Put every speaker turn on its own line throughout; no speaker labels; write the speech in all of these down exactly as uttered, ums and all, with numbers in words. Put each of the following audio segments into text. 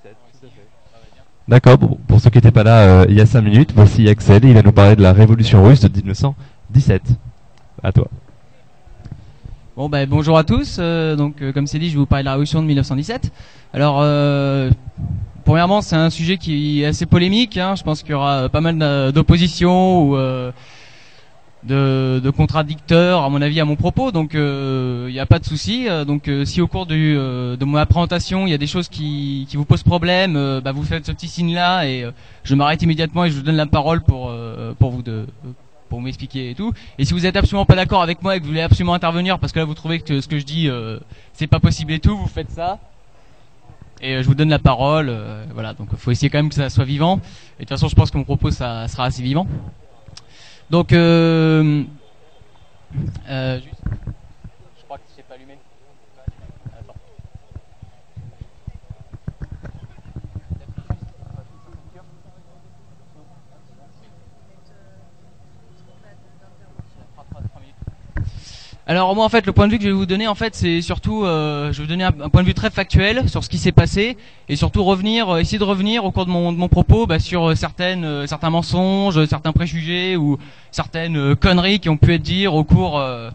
dix-sept, tout à fait.
D'accord, bon, pour ceux qui n'étaient pas là euh, il y a cinq minutes, voici Axel, il va nous parler de la révolution russe de mille neuf cent dix-sept. À toi.
Bon bah bonjour à tous, euh, donc euh, comme c'est dit je vais vous parler de la révolution de mille neuf cent dix-sept. Alors euh, premièrement c'est un sujet qui est assez polémique, hein. Je pense qu'il y aura pas mal d'opposition ou euh, de, de contradicteurs à mon avis à mon propos, donc il euh, n'y a pas de souci. Donc euh, si au cours du, euh, de ma présentation il y a des choses qui, qui vous posent problème, euh, bah, vous faites ce petit signe là et euh, je m'arrête immédiatement et je vous donne la parole pour, euh, pour vous de... pour m'expliquer et tout. Et si vous êtes absolument pas d'accord avec moi et que vous voulez absolument intervenir parce que là vous trouvez que ce que je dis euh, c'est pas possible et tout, vous faites ça. Et euh, je vous donne la parole. Euh, voilà, donc il faut essayer quand même que ça soit vivant. Et de toute façon, je pense que mon propos ça sera assez vivant. Donc, euh, euh, juste, je crois que c'est pas allumé. Attends. Alors moi en fait le point de vue que je vais vous donner en fait c'est surtout euh, je vais vous donner un, un point de vue très factuel sur ce qui s'est passé et surtout revenir euh, essayer de revenir au cours de mon, de mon propos bah, sur euh, certaines euh, certains mensonges, certains préjugés ou certaines euh, conneries qui ont pu être dites au cours euh,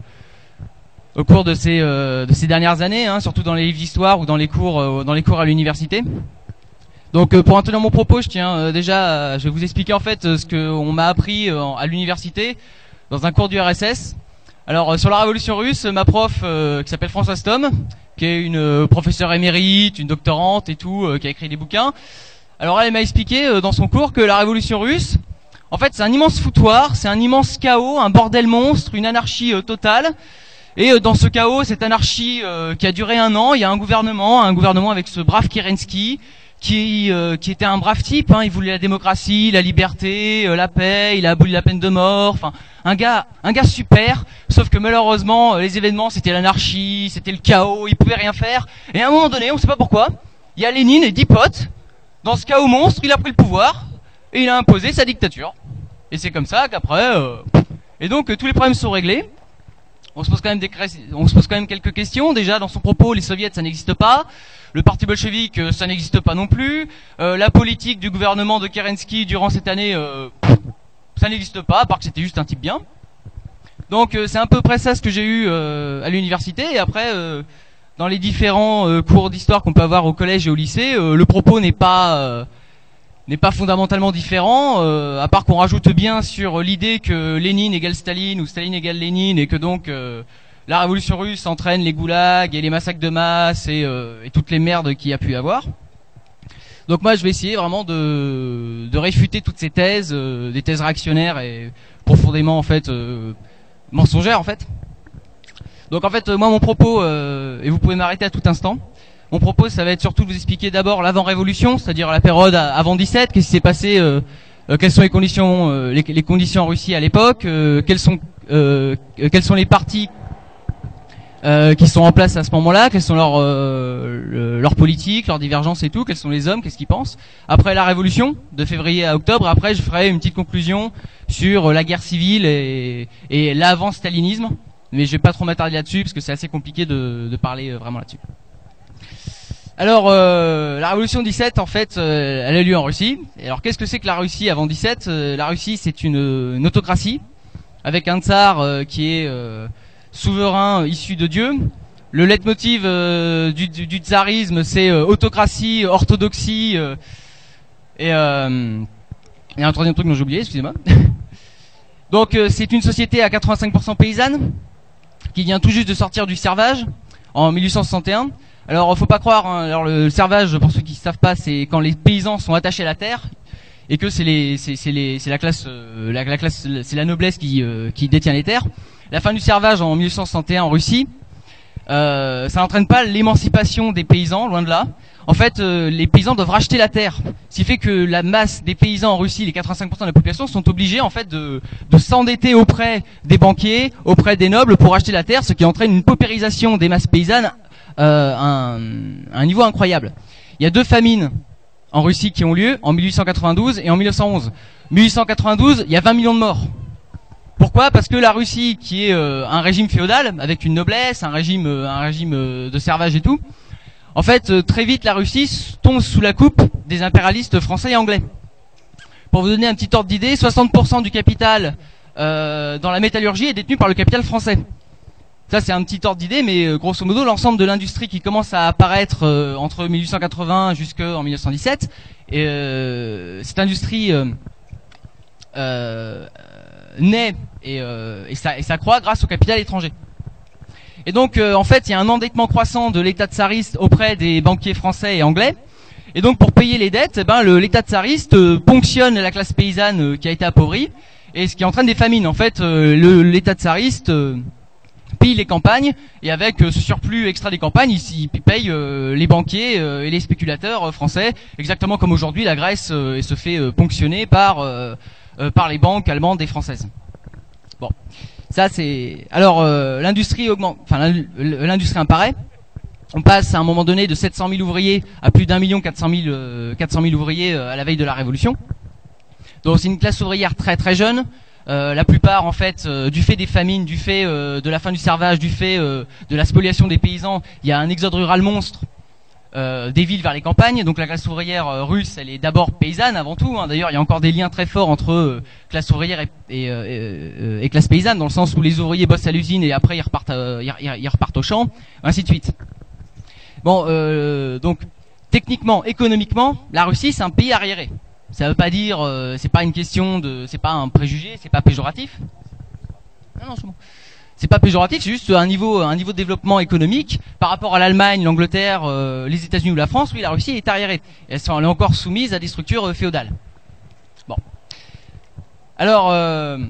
au cours de ces euh, de ces dernières années, hein, surtout dans les livres d'histoire ou dans les cours euh, dans les cours à l'université. Donc euh, pour introduire mon propos, je tiens euh, déjà euh, je vais vous expliquer en fait euh, ce que on m'a appris euh, à l'université dans un cours du R S S. Alors euh, sur la révolution russe, ma prof euh, qui s'appelle Françoise Thom, qui est une euh, professeure émérite, une doctorante et tout, euh, qui a écrit des bouquins. Alors elle, elle m'a expliqué euh, dans son cours que la révolution russe, en fait c'est un immense foutoir, c'est un immense chaos, un bordel monstre, une anarchie euh, totale. Et euh, dans ce chaos, cette anarchie euh, qui a duré un an, il y a un gouvernement, un gouvernement avec ce brave Kerensky, qui euh, qui était un brave type, hein, il voulait la démocratie, la liberté, euh, la paix, il a aboli la peine de mort, enfin un gars un gars super, sauf que malheureusement euh, les événements c'était l'anarchie, c'était le chaos, il pouvait rien faire et à un moment donné, on sait pas pourquoi, il y a Lénine et dix potes dans ce chaos monstre, il a pris le pouvoir et il a imposé sa dictature. Et c'est comme ça qu'après euh... et donc euh, tous les problèmes sont réglés. On se pose quand même des on se pose quand même quelques questions. Déjà dans son propos, les soviets ça n'existe pas. Le parti bolchevique ça n'existe pas non plus. Euh, la politique du gouvernement de Kerensky durant cette année euh, ça n'existe pas, à part que c'était juste un type bien. Donc euh, c'est à peu près ça ce que j'ai eu euh, à l'université. Et après euh, dans les différents euh, cours d'histoire qu'on peut avoir au collège et au lycée, euh, le propos n'est pas euh, n'est pas fondamentalement différent, euh, à part qu'on rajoute bien sur l'idée que Lénine égale Staline ou Staline égale Lénine et que donc euh, la révolution russe entraîne les goulags et les massacres de masse et, euh, et toutes les merdes qu'il y a pu y avoir. Donc moi je vais essayer vraiment de, de réfuter toutes ces thèses, euh, des thèses réactionnaires et profondément en fait euh, mensongères en fait. Donc en fait euh, moi mon propos, euh, et vous pouvez m'arrêter à tout instant, mon propos, ça va être surtout de vous expliquer d'abord l'avant-révolution, c'est-à-dire la période avant dix-sept, qu'est-ce qui s'est passé, euh, euh, quelles sont les conditions, euh, les, les conditions en Russie à l'époque, euh, quels sont, euh, quels sont les partis euh, qui sont en place à ce moment-là, quelles sont leurs, euh, le, leurs politiques, leurs divergences et tout, quels sont les hommes, qu'est-ce qu'ils pensent. Après la révolution, de février à octobre, après je ferai une petite conclusion sur la guerre civile et, et l'avant-stalinisme, mais je vais pas trop m'attarder là-dessus parce que c'est assez compliqué de, de parler vraiment là-dessus. Alors, euh, la révolution dix-sept, en fait, euh, elle a lieu en Russie. Et alors, qu'est-ce que c'est que la Russie avant dix-sept? euh, La Russie, c'est une, une autocratie, avec un tsar euh, qui est euh, souverain issu de Dieu. Le leitmotiv euh, du, du, du tsarisme, c'est euh, autocratie, orthodoxie, euh, et euh, il y a un troisième truc dont j'ai oublié, excusez-moi. Donc, euh, c'est une société à quatre-vingt-cinq pour cent paysanne, qui vient tout juste de sortir du servage, en mille huit cent soixante et un. Alors, faut pas croire, hein, alors le servage, pour ceux qui ne savent pas, c'est quand les paysans sont attachés à la terre et que c'est les, c'est, c'est les, c'est la classe, euh, la, la classe, c'est la noblesse qui, euh, qui détient les terres. La fin du servage en mille huit cent soixante et un en Russie, euh, ça n'entraîne pas l'émancipation des paysans, loin de là. En fait, euh, les paysans doivent racheter la terre, ce qui fait que la masse des paysans en Russie, les quatre-vingt-cinq pour cent de la population, sont obligés en fait de, de s'endetter auprès des banquiers, auprès des nobles pour acheter la terre, ce qui entraîne une paupérisation des masses paysannes. Euh, un, un niveau incroyable. Il y a deux famines en Russie qui ont lieu en mille huit cent quatre-vingt-douze et en mille neuf cent onze. mille huit cent quatre-vingt-douze, il y a vingt millions de morts. Pourquoi? Parce que la Russie, qui est euh, un régime féodal avec une noblesse, un régime, euh, un régime euh, de servage et tout, En fait, euh, très vite, la Russie tombe sous la coupe des impérialistes français et anglais. Pour vous donner un petit ordre d'idée, soixante pour cent du capital euh, dans la métallurgie est détenu par le capital français. Ça, c'est un petit ordre d'idée, mais euh, grosso modo, l'ensemble de l'industrie qui commence à apparaître euh, entre mille huit cent quatre-vingts jusqu'en mille neuf cent dix-sept, et, euh, cette industrie euh, euh, naît et, euh, et, ça, et ça croît grâce au capital étranger. Et donc, euh, en fait, il y a un endettement croissant de l'État tsariste auprès des banquiers français et anglais. Et donc, pour payer les dettes, eh ben, le, l'État tsariste euh, ponctionne la classe paysanne euh, qui a été appauvrie, et ce qui entraîne des famines. En fait, euh, le, l'État tsariste euh, pille les campagnes, et avec euh, ce surplus extra des campagnes, il, il paye euh, les banquiers euh, et les spéculateurs euh, français, exactement comme aujourd'hui la Grèce euh, se fait euh, ponctionner par euh, euh, par les banques allemandes et françaises. Bon, ça c'est. Alors euh, l'industrie augmente, enfin l'industrie apparaît. On passe à un moment donné de sept cent mille ouvriers à plus d'un million quatre cent mille euh, quatre cent mille ouvriers euh, à la veille de la Révolution. Donc c'est une classe ouvrière très très jeune. Euh, la plupart, en fait, euh, du fait des famines, du fait euh, de la fin du servage, du fait euh, de la spoliation des paysans, il y a un exode rural monstre euh, des villes vers les campagnes. Donc la classe ouvrière euh, russe, elle est d'abord paysanne avant tout. Hein. D'ailleurs, il y a encore des liens très forts entre euh, classe ouvrière et, et, euh, et classe paysanne, dans le sens où les ouvriers bossent à l'usine et après ils repartent, euh, ils, ils, ils repartent au champ, ainsi de suite. Bon, euh, donc techniquement, économiquement, la Russie c'est un pays arriéré. Ça veut pas dire, euh, c'est pas une question de, c'est pas un préjugé, c'est pas péjoratif. Non, non, c'est bon. C'est pas péjoratif, c'est juste un niveau, un niveau de développement économique par rapport à l'Allemagne, l'Angleterre, euh, les États-Unis ou la France. Oui, la Russie est arriérée. Elle, sont, elle est encore soumise à des structures euh, féodales. Bon. Alors, euh,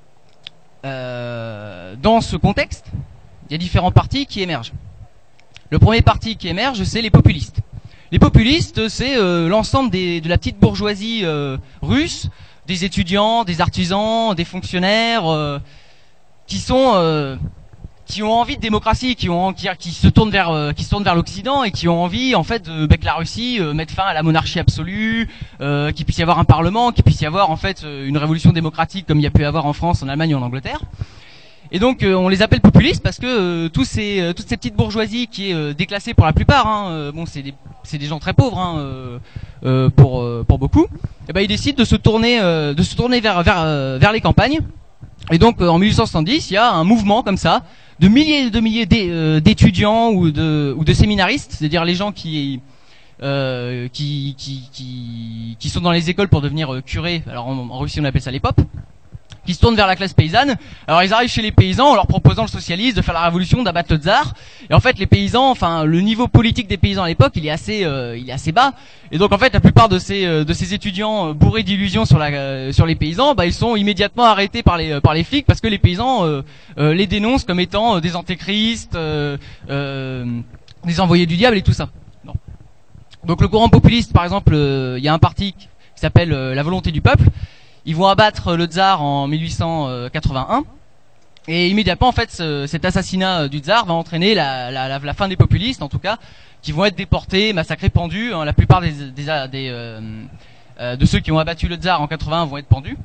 euh, dans ce contexte, il y a différents partis qui émergent. Le premier parti qui émerge, c'est les populistes. Les populistes, c'est euh, l'ensemble des, de la petite bourgeoisie euh, russe, des étudiants, des artisans, des fonctionnaires, euh, qui sont, euh, qui ont envie de démocratie, qui ont, qui, qui se tournent vers, euh, qui se tournent vers l'Occident et qui ont envie, en fait, de, bah, que la Russie euh, mette fin à la monarchie absolue, euh, qu'il puisse y avoir un parlement, qu'il puisse y avoir, en fait, une révolution démocratique comme il y a pu y avoir en France, en Allemagne ou en Angleterre. Et donc euh, on les appelle populistes parce que euh, tous ces, euh, toutes ces petites bourgeoisies qui est euh, déclassée pour la plupart, hein, euh, bon c'est des, c'est des gens très pauvres hein, euh, euh, pour, euh, pour beaucoup, et ben ils décident de se tourner, euh, de se tourner vers, vers, euh, vers les campagnes. Et donc euh, en mille huit cent soixante-dix, il y a un mouvement comme ça de milliers et de milliers d'é, euh, d'étudiants ou de, ou de séminaristes, c'est-à-dire les gens qui, euh, qui, qui, qui, qui sont dans les écoles pour devenir euh, curés. Alors en, en Russie on appelle ça les popes. Qui se tournent vers la classe paysanne. Alors ils arrivent chez les paysans en leur proposant le socialisme, de faire la révolution, d'abattre le tsar. Et en fait les paysans, enfin le niveau politique des paysans à l'époque, il est assez, euh, il est assez bas. Et donc en fait la plupart de ces, euh, de ces étudiants euh, bourrés d'illusions sur la, euh, sur les paysans, bah ils sont immédiatement arrêtés par les, euh, par les flics parce que les paysans euh, euh, les dénoncent comme étant euh, des antéchrists, euh, euh, des envoyés du diable et tout ça. Bon. Donc le courant populiste, par exemple, il euh, y a un parti qui s'appelle euh, la volonté du peuple. Ils vont abattre le tsar en mille huit cent quatre-vingt-un et immédiatement en fait ce, cet assassinat du tsar va entraîner la, la, la, la fin des populistes en tout cas, qui vont être déportés, massacrés, pendus. Hein, la plupart des, des, des euh, euh, de ceux qui ont abattu le tsar en quatre-vingt-un vont être pendus.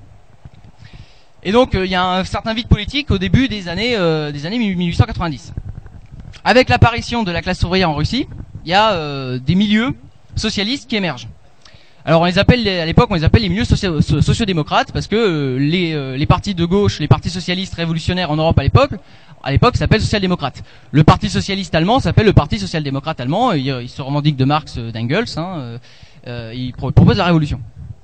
Et donc il euh, y a un certain vide politique au début des années euh, des années mille huit cent quatre-vingt-dix. Avec l'apparition de la classe ouvrière en Russie, il y a euh, des milieux socialistes qui émergent. Alors on les appelle à l'époque on les appelle les milieux socio- sociodémocrates parce que euh, les, euh, les partis de gauche, les partis socialistes révolutionnaires en Europe à l'époque, à l'époque s'appellent social-démocrates. Le parti socialiste allemand s'appelle le parti social-démocrate allemand. Il, il se revendique de Marx, d'Engels. Hein, euh, euh, il pro- propose la révolution.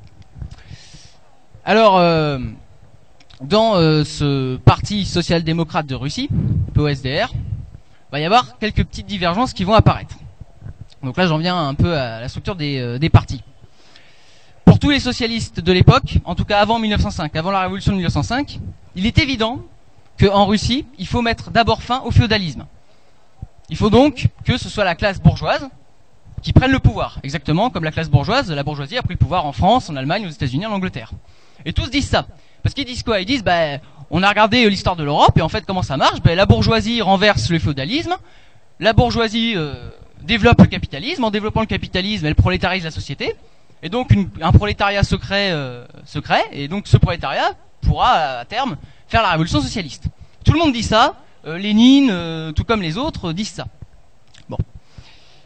Alors euh, dans euh, ce parti social-démocrate de Russie, P O S D R, il va y avoir quelques petites divergences qui vont apparaître. Donc là j'en viens un peu à la structure des, euh, des partis. Pour tous les socialistes de l'époque, en tout cas avant mille neuf cent cinq, avant la révolution de mille neuf cent cinq, il est évident qu'en Russie, il faut mettre d'abord fin au féodalisme. Il faut donc que ce soit la classe bourgeoise qui prenne le pouvoir, exactement comme la classe bourgeoise, la bourgeoisie a pris le pouvoir en France, en Allemagne, aux États-Unis, en Angleterre. Et tous disent ça. Parce qu'ils disent quoi? Ils disent, bah, on a regardé l'histoire de l'Europe et en fait comment ça marche? Bah, la bourgeoisie renverse le féodalisme, la bourgeoisie euh, développe le capitalisme, en développant le capitalisme, elle prolétarise la société. Et donc une, un prolétariat secret euh, secret, et donc ce prolétariat pourra à terme faire la révolution socialiste. Tout le monde dit ça, euh, Lénine, euh, tout comme les autres, euh, disent ça. Bon.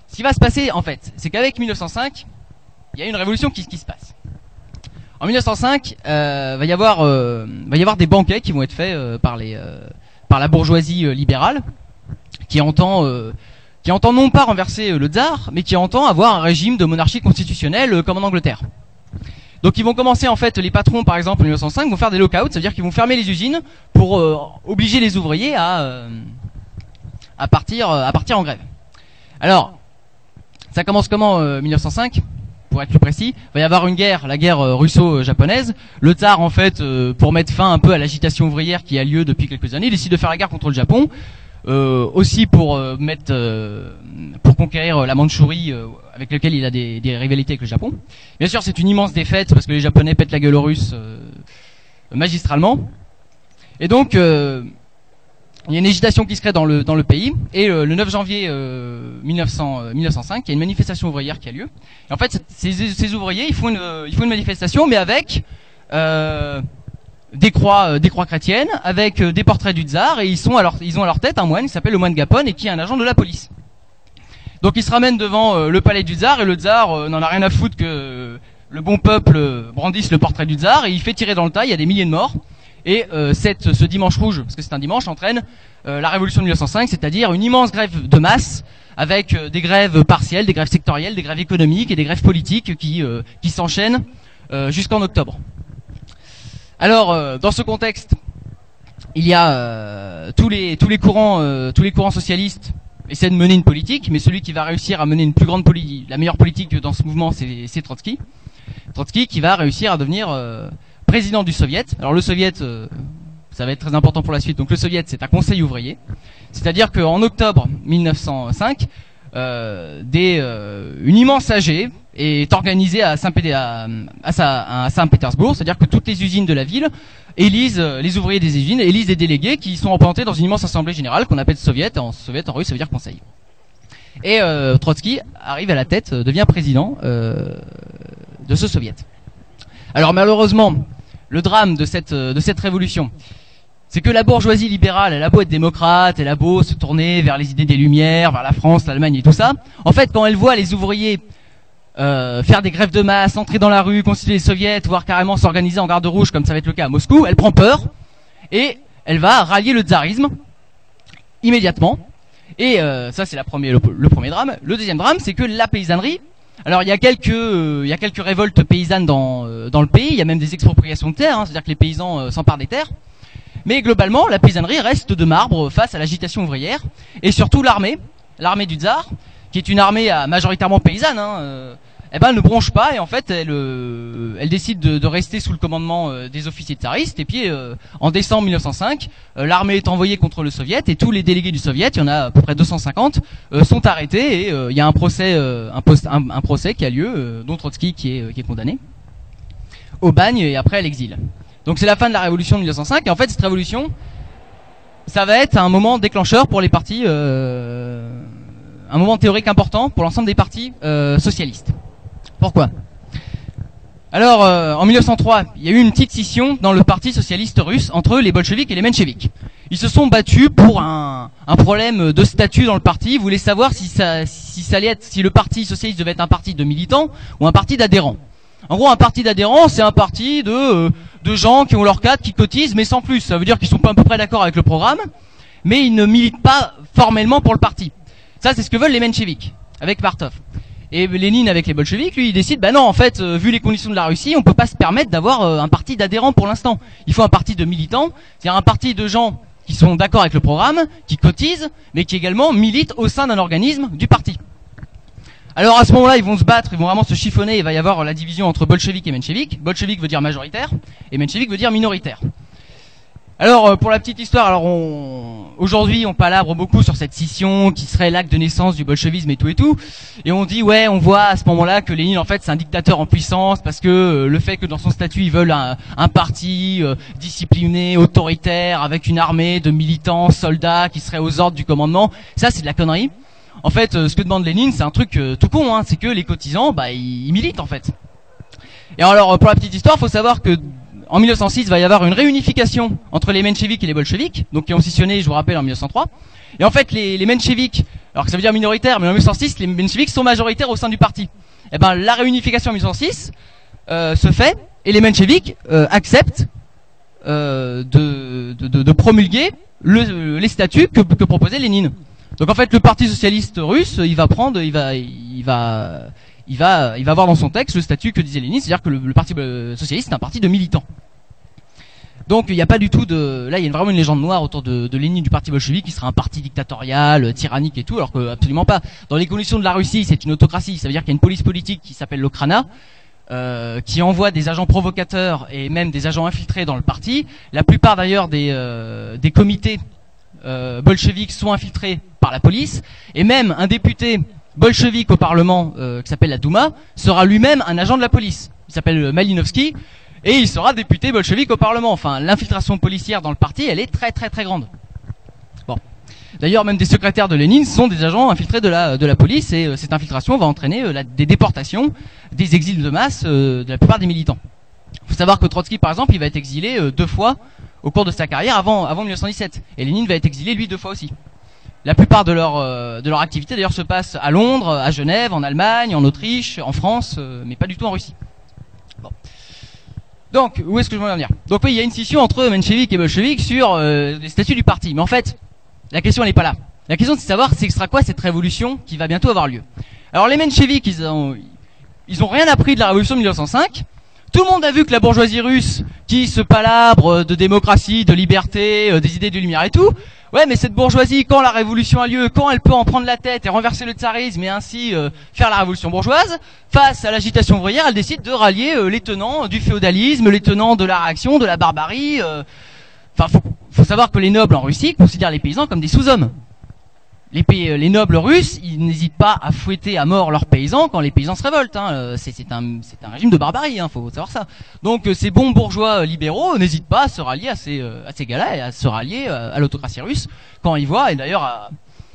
Ce qui va se passer, en fait, c'est qu'avec mille neuf cent cinq, il y a une révolution qui, qui se passe. En mille neuf cent cinq, euh, va y avoir, euh, va y avoir des banquets qui vont être faits euh, par les, euh, par la bourgeoisie euh, libérale, qui entend, euh, qui entend non pas renverser euh, le tsar, mais qui entend avoir un régime de monarchie constitutionnelle euh, comme en Angleterre. Donc ils vont commencer, en fait, les patrons, par exemple, en mille neuf cent cinq, vont faire des lockouts, c'est-à-dire qu'ils vont fermer les usines pour euh, obliger les ouvriers à, euh, à partir, à partir en grève. Alors, ça commence comment, euh, mille neuf cent cinq? Pour être plus précis, il va y avoir une guerre, la guerre euh, russo-japonaise. Le tsar, en fait, euh, pour mettre fin un peu à l'agitation ouvrière qui a lieu depuis quelques années, décide de faire la guerre contre le Japon, euh, aussi pour euh, mettre, euh, pour conquérir la Mandchourie, euh, avec lequel il a des, des rivalités avec le Japon. Bien sûr, c'est une immense défaite parce que les Japonais pètent la gueule aux Russes euh, magistralement. Et donc, euh, il y a une agitation qui se crée dans le dans le pays, et euh, le neuf janvier euh, mille neuf cents, euh, mille neuf cent cinq, il y a une manifestation ouvrière qui a lieu. Et en fait, ces, ces ouvriers, ils font une ils font une manifestation, mais avec euh, des croix euh, des croix chrétiennes, avec euh, des portraits du tsar, et ils sont à leur ils ont à leur tête un moine qui s'appelle le moine Gapon et qui est un agent de la police. Donc ils se ramènent devant euh, le palais du tsar, et le tsar euh, n'en a rien à foutre que euh, le bon peuple brandisse le portrait du tsar, et il fait tirer dans le tas. Il y a des milliers de morts. Et euh, cette, ce dimanche rouge, parce que c'est un dimanche, entraîne euh, la révolution de mille neuf cent cinq, c'est-à-dire une immense grève de masse, avec euh, des grèves partielles, des grèves sectorielles, des grèves économiques et des grèves politiques qui, euh, qui s'enchaînent euh, jusqu'en octobre. Alors, euh, dans ce contexte, il y a euh, tous les tous les courants euh, tous les courants socialistes essaient de mener une politique, mais celui qui va réussir à mener une plus grande politique, la meilleure politique dans ce mouvement, c'est, c'est Trotsky. Trotsky qui va réussir à devenir euh, président du Soviet. Alors le Soviet, euh, ça va être très important pour la suite. Donc le Soviet, c'est un conseil ouvrier. C'est-à-dire qu'en octobre mille neuf cent cinq, euh, des, euh, une immense A G est organisée à, Saint à, à, à Saint-Pétersbourg. C'est-à-dire que toutes les usines de la ville élisent, les ouvriers des usines élisent des délégués qui sont représentés dans une immense assemblée générale qu'on appelle Soviet. En Soviet, en russe, ça veut dire conseil. Et euh, Trotsky arrive à la tête, devient président euh, de ce Soviet. Alors malheureusement, le drame de cette de cette révolution, c'est que la bourgeoisie libérale, elle a beau être démocrate, elle a beau se tourner vers les idées des Lumières, vers la France, l'Allemagne et tout ça. En fait, quand elle voit les ouvriers euh, faire des grèves de masse, entrer dans la rue, constituer les soviets, voire carrément s'organiser en garde rouge, comme ça va être le cas à Moscou, elle prend peur et elle va rallier le tsarisme immédiatement. Et euh, ça, c'est la première, le, le premier drame. Le deuxième drame, c'est que la paysannerie. Alors il y a quelques euh, il y a quelques révoltes paysannes dans euh, dans le pays, il y a même des expropriations de terres, hein, c'est-à-dire que les paysans euh, s'emparent des terres. Mais globalement, la paysannerie reste de marbre face à l'agitation ouvrière, et surtout l'armée, l'armée du tsar, qui est une armée à majoritairement paysanne, hein, euh, eh ben ne bronche pas, et en fait elle euh, elle décide de, de rester sous le commandement euh, des officiers tsaristes. Et puis euh, en décembre mille neuf cent cinq, euh, l'armée est envoyée contre le Soviet, et tous les délégués du Soviet, il y en a à peu près deux cent cinquante, euh, sont arrêtés, et euh, il y a un procès euh, un, post, un, un procès qui a lieu, euh, dont Trotsky qui est euh, qui est condamné au bagne et après à l'exil. Donc c'est la fin de la révolution de mille neuf cent cinq, et en fait cette révolution, ça va être un moment déclencheur pour les partis, euh, un moment théorique important pour l'ensemble des partis euh, socialistes. Pourquoi ? Alors, euh, en mille neuf cent trois, il y a eu une petite scission dans le parti socialiste russe entre les bolcheviks et les mencheviks. Ils se sont battus pour un, un problème de statut dans le parti. Ils voulaient savoir si ça, si ça allait être, si le parti socialiste devait être un parti de militants ou un parti d'adhérents. En gros, un parti d'adhérents, c'est un parti de, euh, de gens qui ont leur cadre, qui cotisent, mais sans plus. Ça veut dire qu'ils sont pas à peu près d'accord avec le programme, mais ils ne militent pas formellement pour le parti. Ça, c'est ce que veulent les mencheviks, avec Martov. Et Lénine, avec les bolcheviks, lui, il décide, bah non, en fait, euh, vu les conditions de la Russie, on peut pas se permettre d'avoir euh, un parti d'adhérents pour l'instant. Il faut un parti de militants, c'est-à-dire un parti de gens qui sont d'accord avec le programme, qui cotisent, mais qui également militent au sein d'un organisme du parti. Alors à ce moment-là, ils vont se battre, ils vont vraiment se chiffonner, il va y avoir la division entre bolcheviks et mencheviks. Bolcheviks veut dire majoritaire, et mencheviks veut dire minoritaire. Alors euh, pour la petite histoire, alors on... aujourd'hui on palabre beaucoup sur cette scission qui serait l'acte de naissance du bolchevisme et tout et tout, et on dit ouais, on voit à ce moment-là que Lénine en fait c'est un dictateur en puissance parce que euh, le fait que dans son statut ils veulent un, un parti euh, discipliné, autoritaire, avec une armée de militants, soldats qui seraient aux ordres du commandement, ça c'est de la connerie. En fait, euh, ce que demande Lénine, c'est un truc euh, tout con, hein, c'est que les cotisants, bah ils, ils militent en fait. Et alors pour la petite histoire, faut savoir que en mille neuf cent six, il va y avoir une réunification entre les mencheviks et les bolcheviks, donc qui ont scissionné, je vous rappelle, en mille neuf cent trois. Et en fait, les, les mencheviks, alors que ça veut dire minoritaire, mais en mille neuf cent six, les mencheviks sont majoritaires au sein du parti. Et ben, la réunification en mille neuf cent six euh, se fait, et les mencheviks euh, acceptent euh, de, de, de, de promulguer le, les statuts que, que proposait Lénine. Donc en fait, le Parti socialiste russe, il va prendre, il va, il va, il va, il va avoir dans son texte le statut que disait Lénine, c'est-à-dire que le, le Parti socialiste est un parti de militants. Donc il n'y a pas du tout de, là il y a vraiment une légende noire autour de, de Lénine du Parti bolchevique qui sera un parti dictatorial, tyrannique et tout, alors que absolument pas. Dans les conditions de la Russie, c'est une autocratie, ça veut dire qu'il y a une police politique qui s'appelle l'Okhrana, euh, qui envoie des agents provocateurs et même des agents infiltrés dans le parti. La plupart d'ailleurs des, euh, des comités euh, bolcheviques sont infiltrés par la police, et même un député bolchevique au Parlement euh, qui s'appelle la Douma sera lui-même un agent de la police. Il s'appelle Malinovski. Et il sera député bolchevique au Parlement. Enfin, l'infiltration policière dans le parti, elle est très très très grande. Bon. D'ailleurs, même des secrétaires de Lénine sont des agents infiltrés de la, de la police, et euh, cette infiltration va entraîner euh, la, des déportations, des exils de masse euh, de la plupart des militants. Il faut savoir que Trotsky, par exemple, il va être exilé euh, deux fois au cours de sa carrière avant, avant mille neuf cent dix-sept. Et Lénine va être exilé, lui, deux fois aussi. La plupart de leur, euh, de leur activité, d'ailleurs, se passe à Londres, à Genève, en Allemagne, en Autriche, en France, euh, mais pas du tout en Russie. Bon. Donc, où est-ce que je veux en venir? Donc oui, il y a une scission entre mencheviks et bolcheviks sur euh, les statuts du parti. Mais en fait, la question elle n'est pas là. La question c'est de savoir c'est sera quoi cette révolution qui va bientôt avoir lieu. Alors les mencheviks, ils ont, ils ont rien appris de la révolution de mille neuf cent cinq. Tout le monde a vu que la bourgeoisie russe, qui se palabre de démocratie, de liberté, euh, des idées de lumière et tout, ouais, mais cette bourgeoisie, quand la révolution a lieu, quand elle peut en prendre la tête et renverser le tsarisme et ainsi euh, faire la révolution bourgeoise, face à l'agitation ouvrière, elle décide de rallier euh, les tenants du féodalisme, les tenants de la réaction, de la barbarie. Euh... Enfin, faut, faut savoir que les nobles en Russie considèrent les paysans comme des sous-hommes. Les, pays, les nobles russes, ils n'hésitent pas à fouetter à mort leurs paysans quand les paysans se révoltent. Hein. C'est, c'est, un, c'est un régime de barbarie, hein, faut savoir ça. Donc ces bons bourgeois libéraux n'hésitent pas à se rallier à ces, à ces gars-là et à se rallier à l'autocratie russe quand ils voient, et d'ailleurs à,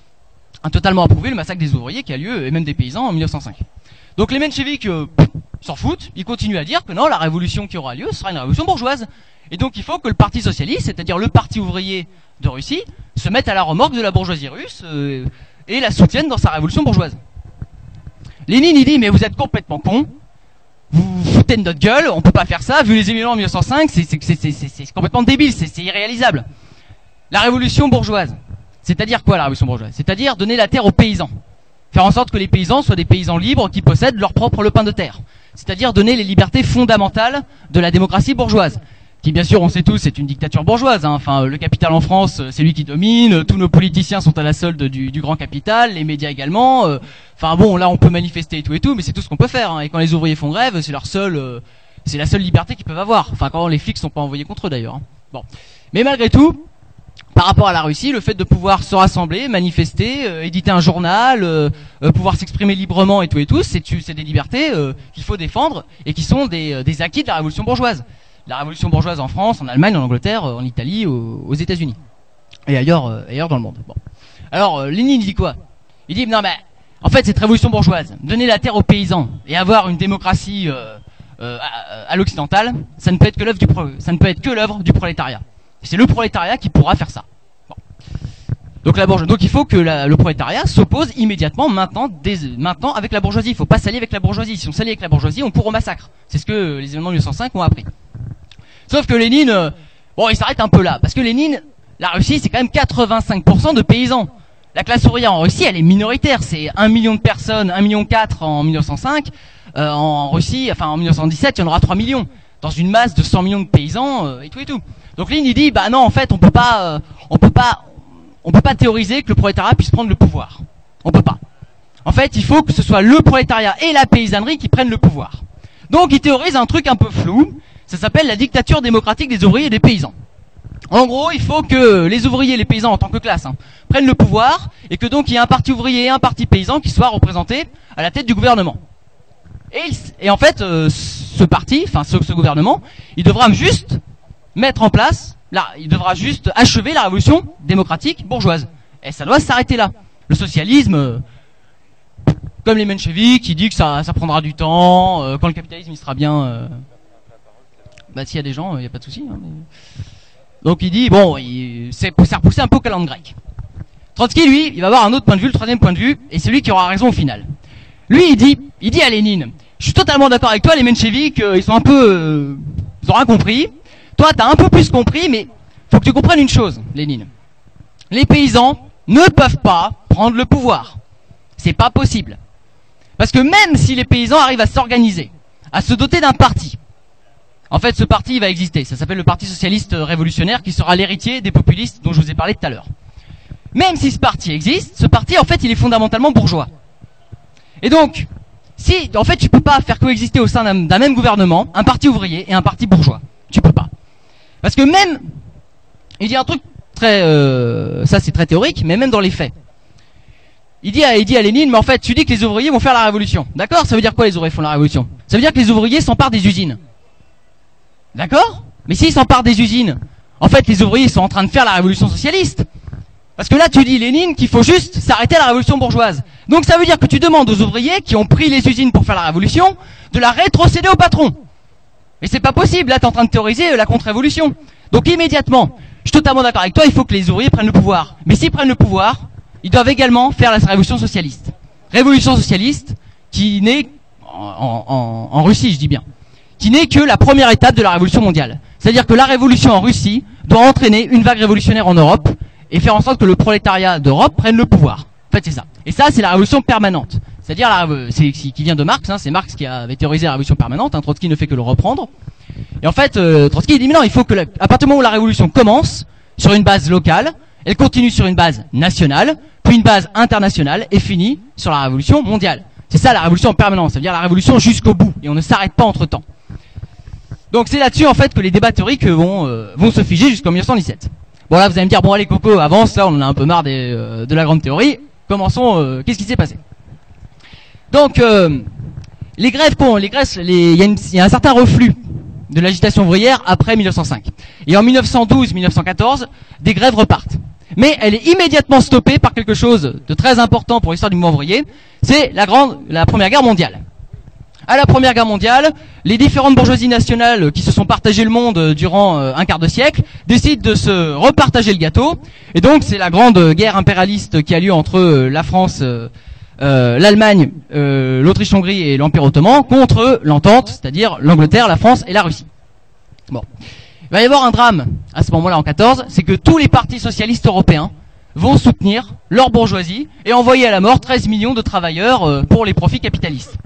à totalement approuver le massacre des ouvriers qui a lieu, et même des paysans, en mille neuf cent cinq. Donc les mencheviks euh, s'en foutent, ils continuent à dire que non, la révolution qui aura lieu sera une révolution bourgeoise. Et donc il faut que le parti socialiste, c'est-à-dire le parti ouvrier de Russie, se mette à la remorque de la bourgeoisie russe euh, et la soutienne dans sa révolution bourgeoise. Lénine il dit mais vous êtes complètement cons, vous vous foutez de notre gueule, on peut pas faire ça, vu les événements en mille neuf cent cinq, c'est, c'est, c'est, c'est, c'est complètement débile, c'est, c'est irréalisable. La révolution bourgeoise, c'est-à-dire quoi la révolution bourgeoise? C'est-à-dire donner la terre aux paysans. Faire en sorte que les paysans soient des paysans libres qui possèdent leur propre lopin de terre. C'est-à-dire donner les libertés fondamentales de la démocratie bourgeoise. Qui bien sûr, on sait tous, c'est une dictature bourgeoise. Hein. Enfin, le capital en France, c'est lui qui domine. Tous nos politiciens sont à la solde du, du grand capital, les médias également. Euh, enfin bon, là, on peut manifester et tout et tout, mais c'est tout ce qu'on peut faire. Hein. Et quand les ouvriers font grève, c'est leur seule, euh, c'est la seule liberté qu'ils peuvent avoir. Enfin, quand les flics sont pas envoyés contre eux d'ailleurs. Hein. Bon, mais malgré tout, par rapport à la Russie, le fait de pouvoir se rassembler, manifester, euh, éditer un journal, euh, euh, pouvoir s'exprimer librement et tout et tout, c'est, c'est des libertés euh, qu'il faut défendre et qui sont des, des acquis de la révolution bourgeoise. La révolution bourgeoise en France, en Allemagne, en Angleterre, en Italie, aux, aux États-Unis et ailleurs, euh, ailleurs dans le monde. Bon. Alors euh, Lénine dit quoi? Il dit non mais en fait cette révolution bourgeoise, donner la terre aux paysans et avoir une démocratie euh, euh, à, à l'occidentale, ça ne peut être que l'œuvre du pro- ça ne peut être que l'œuvre du prolétariat. Et c'est le prolétariat qui pourra faire ça. Bon. Donc la bourgeoisie, donc il faut que la, le prolétariat s'oppose immédiatement maintenant, dès, maintenant avec la bourgeoisie. Il faut pas s'allier avec la bourgeoisie. Si on s'allie avec la bourgeoisie, on court au massacre. C'est ce que les événements de mille neuf cent cinq ont appris. Sauf que Lénine, euh, bon, il s'arrête un peu là, parce que Lénine, la Russie, c'est quand même quatre-vingt-cinq pour cent de paysans. La classe ouvrière en Russie, elle est minoritaire, c'est un million de personnes, un million quatre en mille neuf cent cinq. Euh, en Russie, enfin en mille neuf cent dix-sept, il y en aura trois millions, dans une masse de cent millions de paysans euh, et tout et tout. Donc Lénine, il dit, bah non, en fait, on peut pas, euh, on peut pas, on peut pas théoriser que le prolétariat puisse prendre le pouvoir. On peut pas. En fait, il faut que ce soit le prolétariat et la paysannerie qui prennent le pouvoir. Donc il théorise un truc un peu flou. Ça s'appelle la dictature démocratique des ouvriers et des paysans. En gros, il faut que les ouvriers et les paysans en tant que classe hein, prennent le pouvoir et que donc il y ait un parti ouvrier et un parti paysan qui soient représentés à la tête du gouvernement. Et, il, et en fait, euh, ce parti, enfin ce, ce gouvernement, il devra juste mettre en place, là, il devra juste achever la révolution démocratique bourgeoise. Et ça doit s'arrêter là. Le socialisme, euh, comme les mencheviks, qui dit que ça, ça prendra du temps, euh, quand le capitalisme il sera bien... Euh, Bah s'il y a des gens, il n'y a pas de souci. Hein, mais... Donc il dit, bon, il... c'est repoussé un peu au calendrier grec. Trotsky, lui, il va avoir un autre point de vue, le troisième point de vue, et c'est lui qui aura raison au final. Lui, il dit, il dit à Lénine, je suis totalement d'accord avec toi, les mencheviks, euh, ils sont un peu... Euh, ils ont rien compris. Toi, t'as un peu plus compris, mais faut que tu comprennes une chose, Lénine. Les paysans ne peuvent pas prendre le pouvoir. C'est pas possible. Parce que même si les paysans arrivent à s'organiser, à se doter d'un parti, en fait, ce parti va exister. Ça s'appelle le Parti Socialiste Révolutionnaire, qui sera l'héritier des populistes dont je vous ai parlé tout à l'heure. Même si ce parti existe, ce parti, en fait, il est fondamentalement bourgeois. Et donc, si, en fait, tu peux pas faire coexister au sein d'un même gouvernement un parti ouvrier et un parti bourgeois. Tu peux pas. Parce que même, il dit un truc très, euh, ça c'est très théorique, mais même dans les faits. Il dit, à, il dit à Lénine, mais en fait, tu dis que les ouvriers vont faire la révolution. D'accord? Ça veut dire quoi, les ouvriers font la révolution? Ça veut dire que les ouvriers s'emparent des usines. D'accord? Mais s'ils s'emparent des usines, en fait, les ouvriers sont en train de faire la révolution socialiste. Parce que là, tu dis, Lénine, qu'il faut juste s'arrêter à la révolution bourgeoise. Donc ça veut dire que tu demandes aux ouvriers qui ont pris les usines pour faire la révolution de la rétrocéder au patron. Et c'est pas possible, là, t'es en train de théoriser la contre-révolution. Donc immédiatement, je suis totalement d'accord avec toi, il faut que les ouvriers prennent le pouvoir. Mais s'ils prennent le pouvoir, ils doivent également faire la révolution socialiste. Révolution socialiste qui naît en, en, en Russie, je dis bien. Qui n'est que la première étape de la révolution mondiale. C'est-à-dire que la révolution en Russie doit entraîner une vague révolutionnaire en Europe et faire en sorte que le prolétariat d'Europe prenne le pouvoir. En fait, c'est ça. Et ça, c'est la révolution permanente. C'est-à-dire, c'est qui vient de Marx, hein, c'est Marx qui avait théorisé la révolution permanente, hein, Trotsky ne fait que le reprendre. Et en fait, euh, Trotsky dit, mais non, il faut que, la, à partir du moment où la révolution commence, sur une base locale, elle continue sur une base nationale, puis une base internationale, et finit sur la révolution mondiale. C'est ça la révolution en permanence, c'est-à-dire la révolution jusqu'au bout, et on ne s'arrête pas entre-temps. Donc c'est là-dessus, en fait, que les débats théoriques vont, euh, vont se figer jusqu'en mille neuf cent dix-sept. Bon là, vous allez me dire, bon allez Coco, avance, là on en a un peu marre des, euh, de la grande théorie. Commençons, euh, qu'est-ce qui s'est passé? Donc, euh, les grèves, bon, les grèves, les, il y a une, il y a un certain reflux de l'agitation ouvrière après mille neuf cent cinq. Et en mille neuf cent douze mille neuf cent quatorze, des grèves repartent. Mais elle est immédiatement stoppée par quelque chose de très important pour l'histoire du mouvement ouvrier, c'est la grande, la Première Guerre mondiale. À la Première Guerre mondiale, les différentes bourgeoisies nationales qui se sont partagées le monde durant un quart de siècle décident de se repartager le gâteau. Et donc c'est la grande guerre impérialiste qui a lieu entre la France, euh, l'Allemagne, euh, l'Autriche-Hongrie et l'Empire ottoman contre l'entente, c'est-à-dire l'Angleterre, la France et la Russie. Bon, il va y avoir un drame à ce moment-là en quatorze, c'est que tous les partis socialistes européens vont soutenir leur bourgeoisie et envoyer à la mort treize millions de travailleurs euh, pour les profits capitalistes.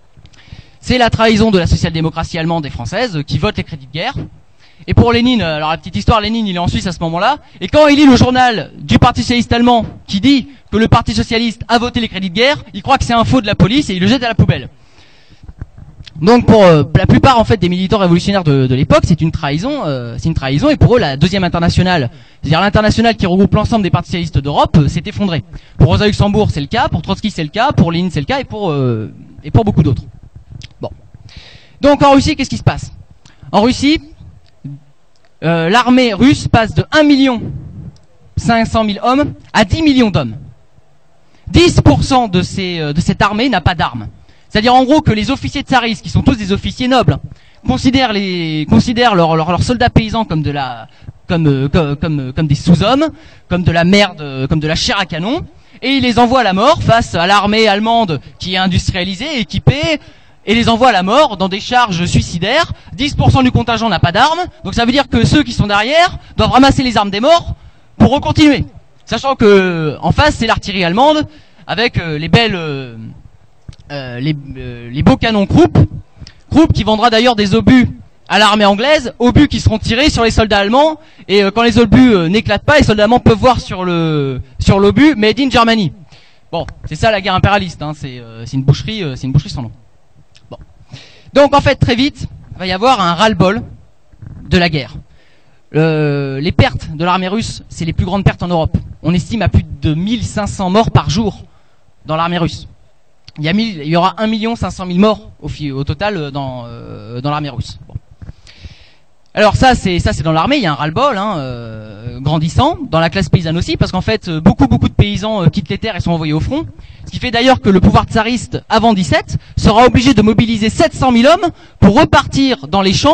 C'est la trahison de la social-démocratie allemande et française qui vote les crédits de guerre. Et pour Lénine, alors la petite histoire, Lénine il est en Suisse à ce moment-là, et quand il lit le journal du Parti socialiste allemand qui dit que le Parti socialiste a voté les crédits de guerre, il croit que c'est un faux de la police et il le jette à la poubelle. Donc pour euh, la plupart en fait des militants révolutionnaires de, de l'époque, c'est une trahison, euh, c'est une trahison, et pour eux la deuxième internationale, c'est-à-dire l'internationale qui regroupe l'ensemble des partis socialistes d'Europe, euh, s'est effondrée. Pour Rosa Luxembourg c'est le cas, pour Trotsky c'est le cas, pour Lénine c'est le cas, et pour euh, et pour beaucoup d'autres. Bon. Donc en Russie, qu'est-ce qui se passe? En Russie, euh, l'armée russe passe de un million cinq cent mille hommes à dix millions d'hommes. dix pour cent de, ces, euh, de cette armée n'a pas d'armes. C'est-à-dire en gros que les officiers tsaristes, qui sont tous des officiers nobles, considèrent, les, considèrent leurs leur, leur soldats paysans comme, de la, comme, euh, comme, comme, comme des sous-hommes, comme de la merde, euh, comme de la chair à canon, et ils les envoient à la mort face à l'armée allemande qui est industrialisée, équipée, et les envoie à la mort dans des charges suicidaires. dix pour cent du contingent n'a pas d'armes, donc ça veut dire que ceux qui sont derrière doivent ramasser les armes des morts pour recontinuer. Sachant que en face c'est l'artillerie allemande avec euh, les belles, euh, euh, les, euh, les beaux canons Krupp, Krupp qui vendra d'ailleurs des obus à l'armée anglaise, obus qui seront tirés sur les soldats allemands, et euh, quand les obus euh, n'éclatent pas, les soldats allemands peuvent voir sur le sur l'obus Made in Germany. Bon, c'est ça la guerre impérialiste, hein, c'est euh, c'est une boucherie, euh, c'est une boucherie sans nom. Bon. Donc en fait très vite, il va y avoir un ras-le-bol de la guerre. Euh, les pertes de l'armée russe, c'est les plus grandes pertes en Europe. On estime à plus de mille cinq cents morts par jour dans l'armée russe. Il y, a mille, il y aura un million cinq cent mille morts au, au total dans, euh, dans l'armée russe. Bon. Alors ça c'est ça c'est dans l'armée, il y a un ras-le-bol hein, euh, grandissant, dans la classe paysanne aussi, parce qu'en fait beaucoup beaucoup de paysans euh, quittent les terres et sont envoyés au front. Ce qui fait d'ailleurs que le pouvoir tsariste avant dix-sept sera obligé de mobiliser sept cent mille hommes pour repartir dans les champs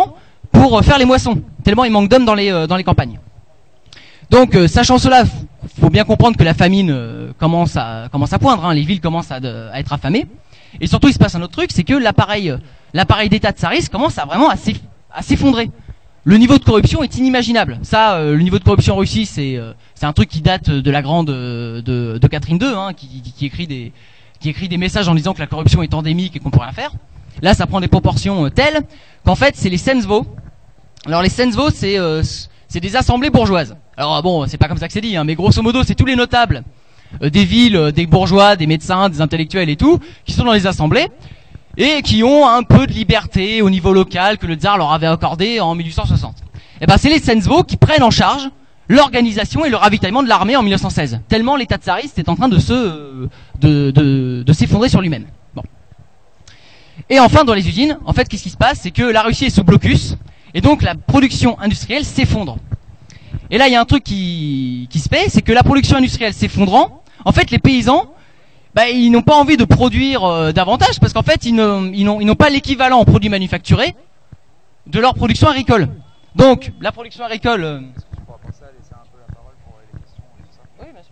pour euh, faire les moissons, tellement il manque d'hommes dans les, euh, dans les campagnes. Donc, euh, sachant cela, faut bien comprendre que la famine euh, commence à commence à poindre, hein, les villes commencent à, de, à être affamées. Et surtout, il se passe un autre truc, c'est que l'appareil l'appareil d'État tsariste commence à vraiment à s'effondrer. Le niveau de corruption est inimaginable. Ça, euh, le niveau de corruption en Russie, c'est euh, c'est un truc qui date de la grande de, de, de Catherine deux, hein, qui, qui, qui écrit des qui écrit des messages en disant que la corruption est endémique et qu'on peut rien faire. Là, ça prend des proportions euh, telles qu'en fait, c'est les Sensvo. Alors les Sensvo, c'est euh, c'est des assemblées bourgeoises. Alors bon, c'est pas comme ça que c'est dit, hein, mais grosso modo, c'est tous les notables euh, des villes, euh, des bourgeois, des médecins, des intellectuels et tout, qui sont dans les assemblées et qui ont un peu de liberté au niveau local que le tsar leur avait accordé en mille huit cent soixante. Et ben c'est les Sensvo qui prennent en charge l'organisation et le ravitaillement de l'armée en mille neuf cent seize. Tellement l'État tsariste est en train de se euh, de de, de s'effondrer sur lui-même. Bon. Et enfin dans les usines, en fait qu'est-ce qui se passe, c'est que la Russie est sous blocus et donc la production industrielle s'effondre. Et là il y a un truc qui qui se fait, c'est que la production industrielle s'effondrant, en fait les paysans bah, ils n'ont pas envie de produire euh, davantage parce qu'en fait ils n'ont ils n'ont ils n'ont pas l'équivalent en produits manufacturés de leur production agricole. Donc la production agricole euh... Est-ce que tu pourras penser à laisser un peu la parole pour les questions et tout ça ? Oui, bien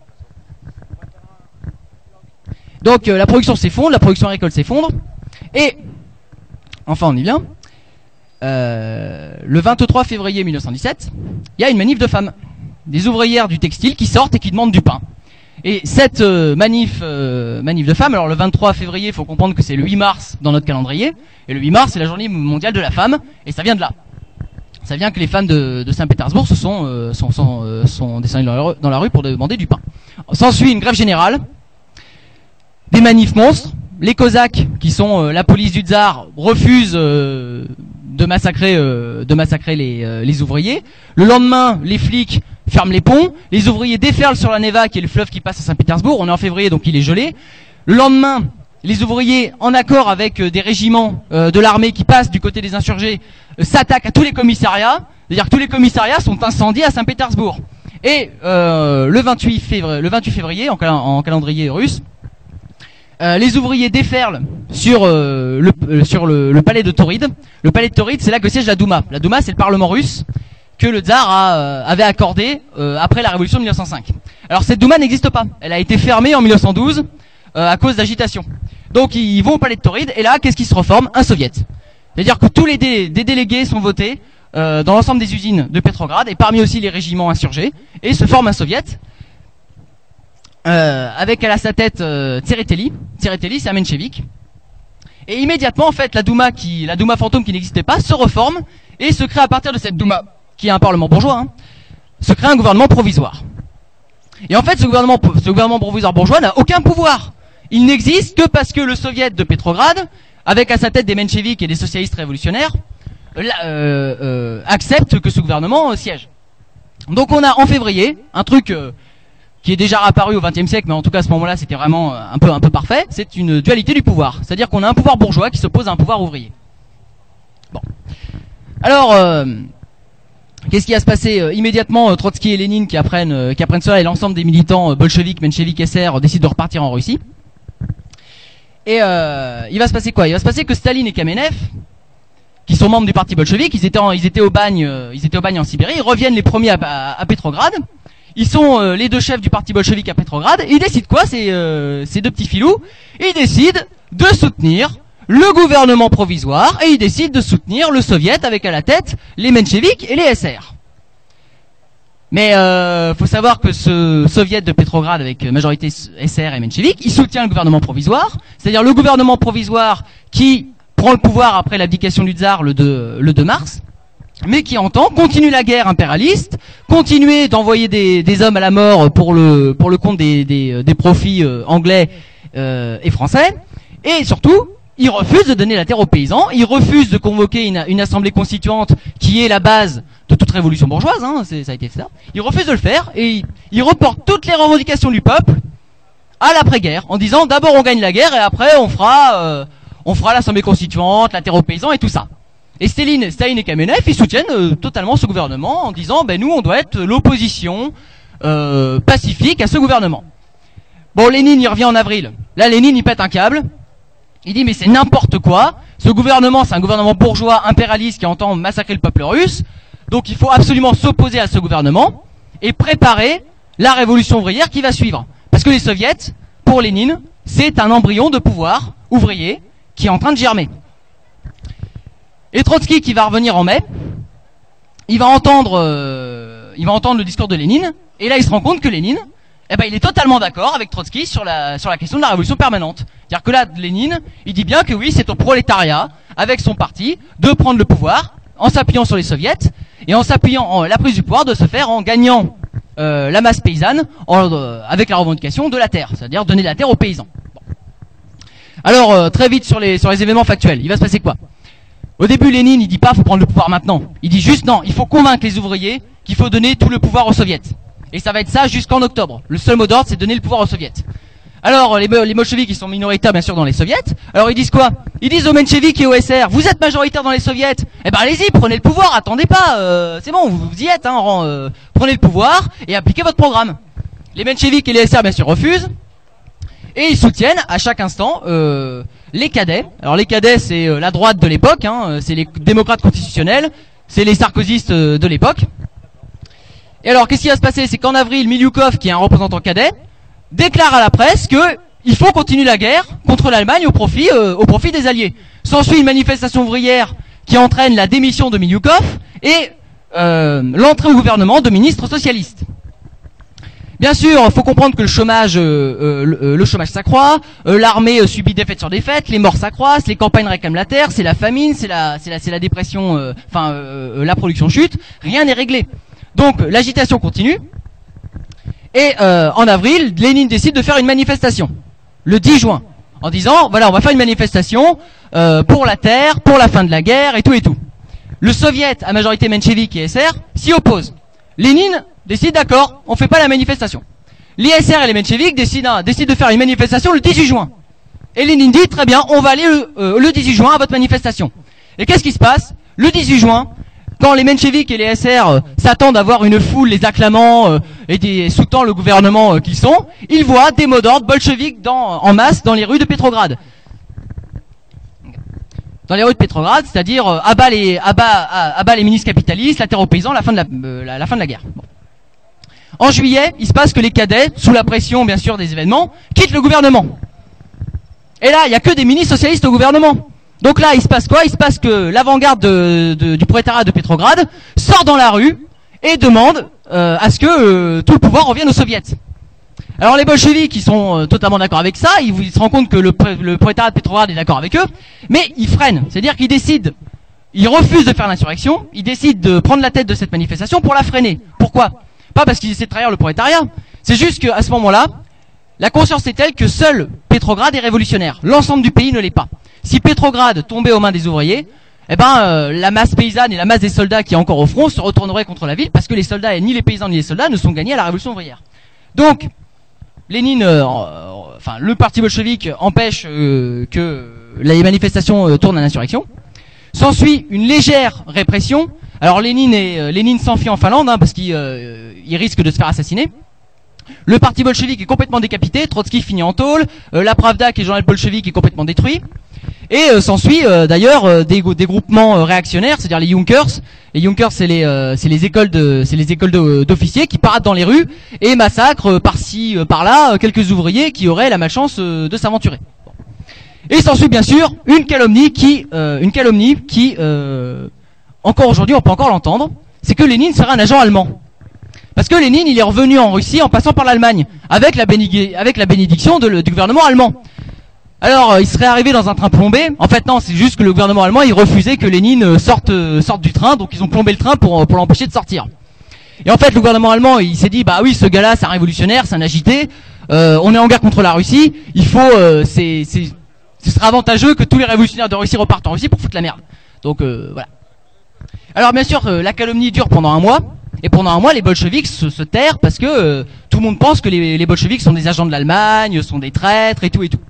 sûr. Donc euh, la production s'effondre, la production agricole s'effondre et enfin on y vient. Euh, le vingt-trois février mille neuf cent dix-sept, il y a une manif de femmes, des ouvrières du textile qui sortent et qui demandent du pain. Et cette euh, manif euh, manif de femmes, alors le vingt-trois février, il faut comprendre que c'est le huit mars dans notre calendrier, et le huit mars c'est la journée mondiale de la femme, et ça vient de là. Ça vient que les femmes de, de Saint-Pétersbourg se sont, euh, sont, sont, euh, sont descendues dans la, rue, dans la rue pour demander du pain. S'ensuit une grève générale, des manifs monstres, les Cosaques, qui sont euh, la police du tsar, refusent euh, de massacrer, euh, de massacrer les, euh, les ouvriers. Le lendemain, les flics ferment les ponts, les ouvriers déferlent sur la Neva, qui est le fleuve qui passe à Saint-Pétersbourg, on est en février donc il est gelé. Le lendemain, les ouvriers, en accord avec euh, des régiments euh, de l'armée qui passent du côté des insurgés, euh, s'attaquent à tous les commissariats, c'est-à-dire que tous les commissariats sont incendiés à Saint-Pétersbourg. Et euh, le vingt-huit février, le vingt-huit février en, cal en calendrier russe, euh, les ouvriers déferlent sur, euh, le, euh, sur le, le palais de Tauride. Le palais de Tauride, c'est là que siège la Douma. La Douma, c'est le parlement russe que le tsar a, euh, avait accordé euh, après la révolution de mille neuf cent cinq. Alors cette Douma n'existe pas. Elle a été fermée en mille neuf cent douze euh, à cause d'agitation. Donc ils vont au palais de Tauride et là, qu'est-ce qui se reforme? Un soviet. C'est-à-dire que tous les dé des délégués sont votés euh, dans l'ensemble des usines de Petrograd et parmi aussi les régiments insurgés et se forme un soviet euh, avec à sa tête euh, Tsereteli. Tsereteli, c'est un menchevique. Et immédiatement, en fait, la Douma, qui, la Douma fantôme qui n'existait pas, se reforme et se crée à partir de cette Douma, qui est un parlement bourgeois, hein, se crée un gouvernement provisoire. Et en fait, ce gouvernement, ce gouvernement provisoire bourgeois n'a aucun pouvoir. Il n'existe que parce que le soviet de Petrograd, avec à sa tête des mencheviks et des socialistes révolutionnaires, euh, euh, accepte que ce gouvernement euh, siège. Donc on a en février un truc euh, qui est déjà apparu au vingtième siècle, mais en tout cas à ce moment-là c'était vraiment euh, un peu un peu parfait. C'est une dualité du pouvoir, c'est-à-dire qu'on a un pouvoir bourgeois qui s'oppose à un pouvoir ouvrier. Bon, alors euh, qu'est-ce qui va se passer euh, immédiatement? euh, Trotsky et Lénine qui apprennent euh, qui apprennent cela et l'ensemble des militants euh, bolcheviques, mencheviks, S R décident de repartir en Russie. Et euh, il va se passer quoi? Il va se passer que Staline et Kamenev, qui sont membres du parti bolchevique, ils étaient en, ils étaient au bagne, euh, ils étaient au bagne en Sibérie, ils reviennent les premiers à, à, à Petrograd. Ils sont euh, les deux chefs du parti bolchevique à Petrograd. Et ils décident quoi, ces, euh, ces deux petits filous? Ils décident de soutenir le gouvernement provisoire et ils décident de soutenir le soviet avec à la tête les mencheviks et les S R. Mais euh, faut savoir que ce soviet de Petrograd avec majorité S R et mencheviks, il soutient le gouvernement provisoire, c'est-à-dire le gouvernement provisoire qui prend le pouvoir après l'abdication du tsar le deux, le deux mars, mais qui entend continuer la guerre impérialiste, continuer d'envoyer des, des hommes à la mort pour le, pour le compte des, des, des profits euh, anglais euh, et français, et surtout, il refuse de donner la terre aux paysans, il refuse de convoquer une, une assemblée constituante qui est la base de toute révolution bourgeoise, hein, ça a été ça. Il refuse de le faire et il, il reporte toutes les revendications du peuple à l'après-guerre, en disant d'abord on gagne la guerre et après on fera, euh, on fera l'assemblée constituante, la terre aux paysans et tout ça. Et Staline, Staline et Kamenev, ils soutiennent euh, totalement ce gouvernement en disant ben nous on doit être l'opposition euh, pacifique à ce gouvernement. Bon, Lénine il revient en avril. Là Lénine il pète un câble. Il dit mais c'est n'importe quoi, Ce gouvernement, c'est un gouvernement bourgeois impérialiste qui entend massacrer le peuple russe. Donc il faut absolument s'opposer à ce gouvernement et préparer la révolution ouvrière qui va suivre. Parce que les soviets, pour Lénine, c'est un embryon de pouvoir ouvrier qui est en train de germer. Et Trotsky, qui va revenir en mai, il va entendre, euh, il va entendre le discours de Lénine, et là il se rend compte que Lénine, eh ben, il est totalement d'accord avec Trotsky sur la, sur la question de la révolution permanente. C'est-à-dire que là, Lénine, il dit bien que oui, c'est au prolétariat, avec son parti, de prendre le pouvoir, en s'appuyant sur les soviets, et en s'appuyant en la prise du pouvoir, de se faire en gagnant euh, la masse paysanne, en, euh, avec la revendication de la terre, c'est-à-dire donner la terre aux paysans. Bon. Alors, euh, très vite sur les, sur les événements factuels, il va se passer quoi? Au début, Lénine, il dit pas, faut prendre le pouvoir maintenant. Il dit juste, non, il faut convaincre les ouvriers qu'il faut donner tout le pouvoir aux soviets. Et ça va être ça jusqu'en octobre. Le seul mot d'ordre, c'est donner le pouvoir aux soviets. Alors, les, les bolcheviks, ils sont minoritaires, bien sûr, dans les soviets. Alors, ils disent quoi? Ils disent aux mencheviks et aux S R, vous êtes majoritaires dans les soviets. Eh ben, allez-y, prenez le pouvoir, attendez pas, euh, c'est bon, vous, vous y êtes, hein, euh, prenez le pouvoir et appliquez votre programme. Les mencheviks et les S R, bien sûr, refusent. Et ils soutiennent, à chaque instant, euh, les cadets. Alors, les cadets, c'est euh, la droite de l'époque, hein, c'est les démocrates constitutionnels, c'est les sarkozystes euh, de l'époque. Et alors, qu'est-ce qui va se passer? C'est qu'en avril, Milioukov, qui est un représentant cadet, déclare à la presse que il faut continuer la guerre contre l'Allemagne au profit, euh, au profit des Alliés. S'ensuit une manifestation ouvrière qui entraîne la démission de Milioukov et euh, l'entrée au gouvernement de ministres socialistes. Bien sûr, il faut comprendre que le chômage, euh, euh, le, le chômage s'accroît, euh, l'armée euh, subit défaite sur défaite, les morts s'accroissent, les campagnes réclament la terre, c'est la famine, c'est la, c'est la, c'est la dépression, euh, enfin euh, la production chute, rien n'est réglé. Donc l'agitation continue. Et euh, en avril, Lénine décide de faire une manifestation, le dix juin, en disant, voilà, on va faire une manifestation euh, pour la terre, pour la fin de la guerre, et tout et tout. Le soviet, à majorité menchevique et S R, s'y oppose. Lénine décide, d'accord, on fait pas la manifestation. Les S R et les mencheviks décident, décident de faire une manifestation le dix-huit juin. Et Lénine dit, très bien, on va aller le, euh, le dix-huit juin à votre manifestation. Et qu'est-ce qui se passe? Le dix-huit juin, quand les mencheviks et les S R euh, s'attendent à voir une foule les acclamant euh, et des soutenant le gouvernement euh, qu'ils sont, ils voient des mots d'ordre bolcheviques dans, en masse dans les rues de Pétrograd. Dans les rues de Pétrograd, c'est-à-dire euh, abat les abat, abat les ministres capitalistes, la terre aux paysans, la fin de la, euh, la, la fin de la guerre. Bon. En juillet, il se passe que les cadets, sous la pression bien sûr des événements, quittent le gouvernement. Et là, il y a que des ministres socialistes au gouvernement. Donc là, il se passe quoi? Il se passe que l'avant-garde de, de, du prolétariat de Pétrograd sort dans la rue et demande euh, à ce que euh, tout le pouvoir revienne aux soviets. Alors les bolcheviks, ils sont euh, totalement d'accord avec ça, ils, ils se rendent compte que le, le prolétariat de Pétrograd est d'accord avec eux, mais ils freinent, c'est-à-dire qu'ils décident, ils refusent de faire l'insurrection, ils décident de prendre la tête de cette manifestation pour la freiner. Pourquoi? Pas parce qu'ils essaient de trahir le prolétariat, c'est juste qu'à ce moment-là, la conscience est telle que seul Pétrograd est révolutionnaire, l'ensemble du pays ne l'est pas. Si Pétrograd tombait aux mains des ouvriers, eh ben euh, la masse paysanne et la masse des soldats qui est encore au front se retourneraient contre la ville parce que les soldats, et ni les paysans ni les soldats ne sont gagnés à la révolution ouvrière. Donc, Lénine, euh, euh, enfin le parti bolchevique empêche euh, que les manifestations euh, tournent à l'insurrection. S'ensuit une légère répression. Alors Lénine, et, euh, Lénine s'enfuit en Finlande hein, parce qu'il euh, il risque de se faire assassiner. Le parti bolchevique est complètement décapité, Trotsky finit en tôle, euh, la Pravda qui est le journal bolchevique est complètement détruit. Et euh, s'ensuit euh, d'ailleurs euh, des, des groupements euh, réactionnaires, c'est-à-dire les Junkers. Les Junkers, c'est les, euh, c'est les écoles de, c'est les écoles de, d'officiers qui paradent dans les rues et massacrent euh, par-ci, euh, par-là, euh, quelques ouvriers qui auraient la malchance euh, de s'aventurer. Bon. Et s'ensuit bien sûr une calomnie qui, euh, une calomnie qui, euh, encore aujourd'hui, on peut encore l'entendre, c'est que Lénine serait un agent allemand. Parce que Lénine, il est revenu en Russie en passant par l'Allemagne, avec la, bénig- avec la bénédiction de le, du gouvernement allemand. Alors, euh, il serait arrivé dans un train plombé. En fait, non, c'est juste que le gouvernement allemand, il refusait que Lénine euh, sorte, euh, sorte du train, donc ils ont plombé le train pour, pour l'empêcher de sortir. Et en fait, le gouvernement allemand, il s'est dit, bah oui, ce gars-là, c'est un révolutionnaire, c'est un agité, euh, on est en guerre contre la Russie, il faut, euh, c'est, c'est, ce serait avantageux que tous les révolutionnaires de Russie repartent en Russie pour foutre la merde. Donc, euh, voilà. Alors, bien sûr, euh, la calomnie dure pendant un mois. Et pendant un mois, les bolcheviks se, se terrent parce que euh, tout le monde pense que les, les bolcheviks sont des agents de l'Allemagne, sont des traîtres et tout et tout.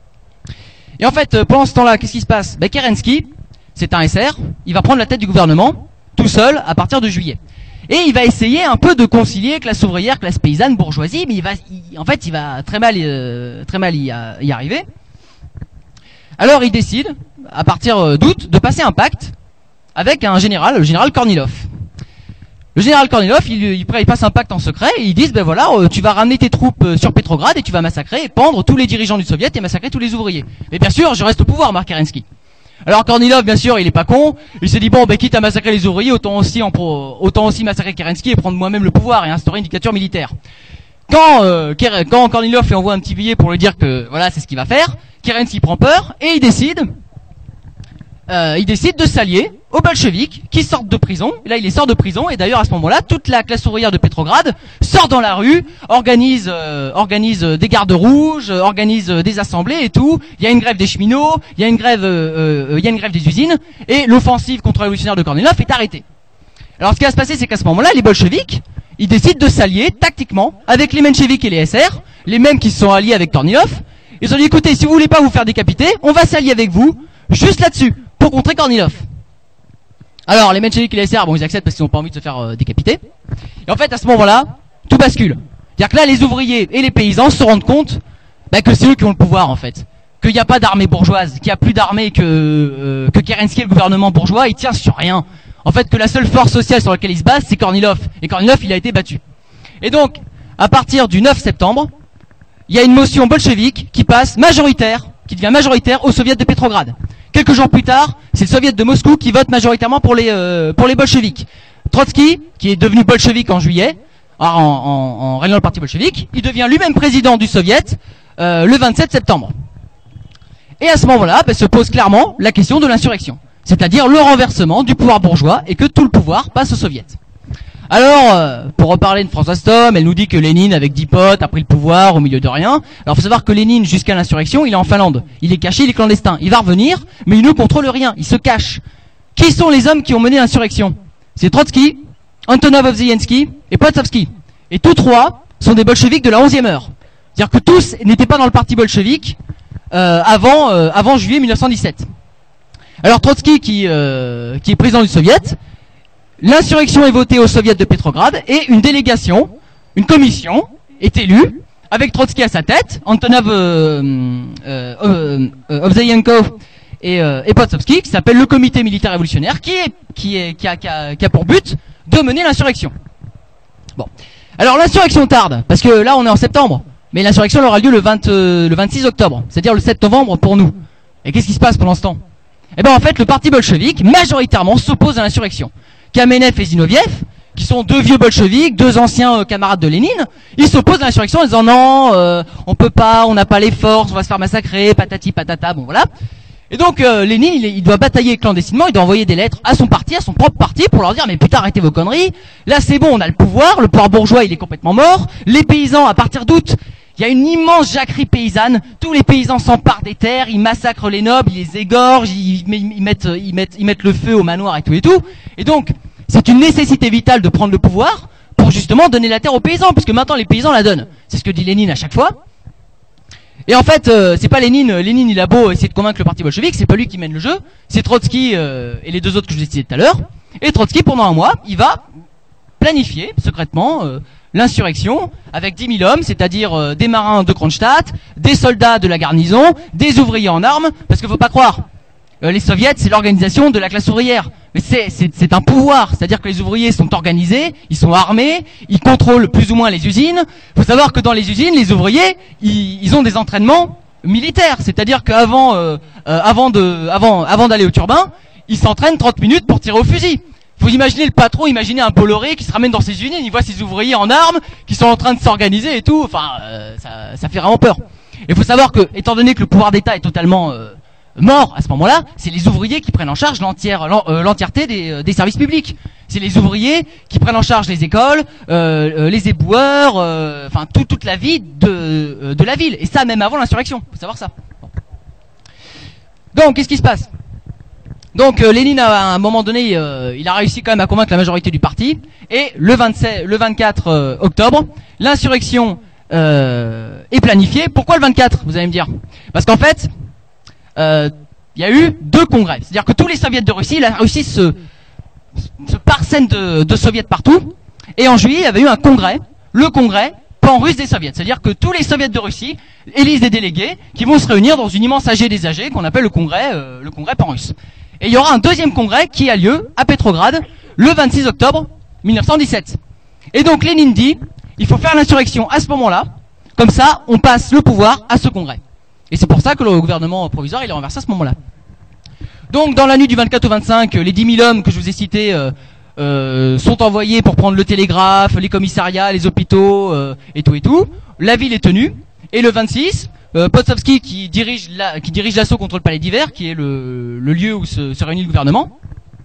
Et en fait, euh, pendant ce temps-là, qu'est-ce qui se passe? Ben, Kerensky, c'est un S R, il va prendre la tête du gouvernement, tout seul, à partir de juillet. Et il va essayer un peu de concilier classe ouvrière, classe paysanne, bourgeoisie, mais il va, il, en fait, il va très mal, euh, très mal y, y arriver. Alors il décide, à partir d'août, de passer un pacte avec un général, le général Kornilov. Le général Kornilov, il, il, il passe un pacte en secret et ils disent, ben voilà, euh, tu vas ramener tes troupes euh, sur Petrograd et tu vas massacrer et pendre tous les dirigeants du Soviet et massacrer tous les ouvriers. Mais bien sûr, je reste au pouvoir, Marc Kerensky. Alors Kornilov, bien sûr, il est pas con, il s'est dit, bon, ben quitte à massacrer les ouvriers, autant aussi, en pro, autant aussi massacrer Kerensky et prendre moi-même le pouvoir et instaurer une dictature militaire. Quand, euh, quand Kornilov lui envoie un petit billet pour lui dire que, voilà, c'est ce qu'il va faire, Kerensky prend peur et il décide... Euh, il décide de s'allier aux bolcheviks qui sortent de prison. Et là, il les sort de prison. Et d'ailleurs, à ce moment-là, toute la classe ouvrière de Petrograd sort dans la rue, organise, euh, organise des gardes rouges, euh, organise des assemblées et tout. Il y a une grève des cheminots, il y a une grève, euh, euh, il y a une grève des usines. Et l'offensive contre-révolutionnaire de Kornilov est arrêtée. Alors, ce qui va se passer, c'est qu'à ce moment-là, les bolcheviks, ils décident de s'allier tactiquement avec les mencheviks et les S R, les mêmes qui se sont alliés avec Kornilov. Ils ont dit, écoutez, si vous voulez pas vous faire décapiter, on va s'allier avec vous, juste là-dessus, pour contrer Kornilov. Alors, les mencheviks et les S R, bon, ils acceptent parce qu'ils n'ont pas envie de se faire euh, décapiter. Et en fait, à ce moment-là, tout bascule. C'est-à-dire que là, les ouvriers et les paysans se rendent compte bah, que c'est eux qui ont le pouvoir, en fait. Qu'il n'y a pas d'armée bourgeoise, qu'il n'y a plus d'armée que, euh, que Kerensky, le gouvernement bourgeois, il tient sur rien. En fait, que la seule force sociale sur laquelle il se base, c'est Kornilov. Et Kornilov, il a été battu. Et donc, à partir du neuf septembre, il y a une motion bolchevique qui passe majoritaire, qui devient majoritaire au soviet de Petrograd. Quelques jours plus tard, c'est le soviet de Moscou qui vote majoritairement pour les, euh, pour les bolcheviks. Trotsky, qui est devenu bolchevique en juillet, en, en, en régnant le parti bolchevique, il devient lui-même président du soviet euh, le vingt-sept septembre. Et à ce moment-là, bah, se pose clairement la question de l'insurrection. C'est-à-dire le renversement du pouvoir bourgeois et que tout le pouvoir passe au soviet. Alors, euh, pour reparler de Françoise Thom, elle nous dit que Lénine, avec dix potes, a pris le pouvoir au milieu de rien. Alors, faut savoir que Lénine, jusqu'à l'insurrection, il est en Finlande. Il est caché, il est clandestin. Il va revenir, mais il ne contrôle rien. Il se cache. Qui sont les hommes qui ont mené l'insurrection? C'est Trotsky, Antonov Ovziensky et Potsovsky. Et tous trois sont des bolcheviks de la onzième heure. C'est-à-dire que tous n'étaient pas dans le parti bolchevique euh, avant, euh, avant juillet mille neuf cent dix-sept. Alors Trotsky, qui, euh, qui est président du soviet, l'insurrection est votée au soviet de Petrograd et une délégation, une commission est élue avec Trotsky à sa tête, Antonov euh, euh, euh, Ovzienko et, euh, et Potsovsky, qui s'appelle le comité militaire révolutionnaire, qui, est, qui, est, qui, a, qui, a, qui a pour but de mener l'insurrection. Bon, alors l'insurrection tarde, parce que là on est en septembre, mais l'insurrection aura lieu le, vingt, euh, le vingt-six octobre, c'est-à-dire le sept novembre pour nous. Et qu'est-ce qui se passe pendant ce temps? Eh bien en fait, le parti bolchevique, majoritairement, s'oppose à l'insurrection. Kamenev et Zinoviev, qui sont deux vieux bolcheviks, deux anciens euh, camarades de Lénine, ils s'opposent à l'insurrection en disant non, euh, on peut pas, on n'a pas les forces, on va se faire massacrer, patati patata, bon voilà. Et donc euh, Lénine, il, il doit batailler clandestinement, il doit envoyer des lettres à son parti, à son propre parti, pour leur dire mais putain arrêtez vos conneries, là c'est bon, on a le pouvoir, le pouvoir bourgeois il est complètement mort, les paysans à partir d'août, il y a une immense jacquerie paysanne, tous les paysans s'emparent des terres, ils massacrent les nobles, ils les égorgent, ils, ils, ils, mettent, ils, mettent, ils mettent le feu au manoir et tout et tout. Et donc, c'est une nécessité vitale de prendre le pouvoir pour justement donner la terre aux paysans, puisque maintenant les paysans la donnent. C'est ce que dit Lénine à chaque fois. Et en fait, euh, c'est pas Lénine, Lénine il a beau essayer de convaincre le parti bolchevique, c'est pas lui qui mène le jeu, c'est Trotsky euh, et les deux autres que je vous ai cités tout à l'heure. Et Trotsky, pendant un mois, il va planifier secrètement euh, l'insurrection avec dix mille hommes, c'est-à-dire euh, des marins de Kronstadt, des soldats de la garnison, des ouvriers en armes, parce qu'il faut pas croire, euh, les soviets c'est l'organisation de la classe ouvrière, mais c'est, c'est, c'est un pouvoir, c'est-à-dire que les ouvriers sont organisés, ils sont armés, ils contrôlent plus ou moins les usines. Il faut savoir que dans les usines, les ouvriers, ils, ils ont des entraînements militaires, c'est-à-dire qu'avant euh, euh, avant de, avant, avant d'aller au turbin, ils s'entraînent trente minutes pour tirer au fusil. Vous imaginez le patron, imaginez un Bolloré qui se ramène dans ses usines, il voit ses ouvriers en armes, qui sont en train de s'organiser et tout, enfin, euh, ça, ça fait vraiment peur. Il faut savoir que, étant donné que le pouvoir d'État est totalement euh, mort à ce moment-là, c'est les ouvriers qui prennent en charge l'entière, l'en, euh, l'entièreté des, euh, des services publics. C'est les ouvriers qui prennent en charge les écoles, euh, euh, les éboueurs, euh, enfin tout, toute la vie de, euh, de la ville. Et ça même avant l'insurrection, faut savoir ça. Bon. Donc, qu'est-ce qui se passe ? Donc euh, Lénine à un moment donné, euh, il a réussi quand même à convaincre la majorité du parti. Et le vingt-sept, le vingt-quatre euh, octobre, l'insurrection euh, est planifiée. Pourquoi le vingt-quatre, vous allez me dire ? Parce qu'en fait, il euh, y a eu deux congrès. C'est-à-dire que tous les soviets de Russie, la Russie se, se parsème de, de soviets partout. Et en juillet, il y avait eu un congrès, le congrès pan russe des soviets. C'est-à-dire que tous les soviets de Russie élisent des délégués qui vont se réunir dans une immense A G des A G qu'on appelle le congrès, euh, le congrès pan russe. Et il y aura un deuxième congrès qui a lieu à Petrograd le vingt-six octobre mille neuf cent dix-sept. Et donc Lénine dit, il faut faire l'insurrection à ce moment-là, comme ça on passe le pouvoir à ce congrès. Et c'est pour ça que le gouvernement provisoire il est renversé à ce moment-là. Donc dans la nuit du vingt-quatre au vingt-cinq, les dix mille hommes que je vous ai cités euh, euh, sont envoyés pour prendre le télégraphe, les commissariats, les hôpitaux euh, et tout et tout. La ville est tenue. Et le vingt-six, euh, Potsovski qui dirige la, qui dirige l'assaut contre le palais d'hiver, qui est le, le lieu où se, se réunit le gouvernement.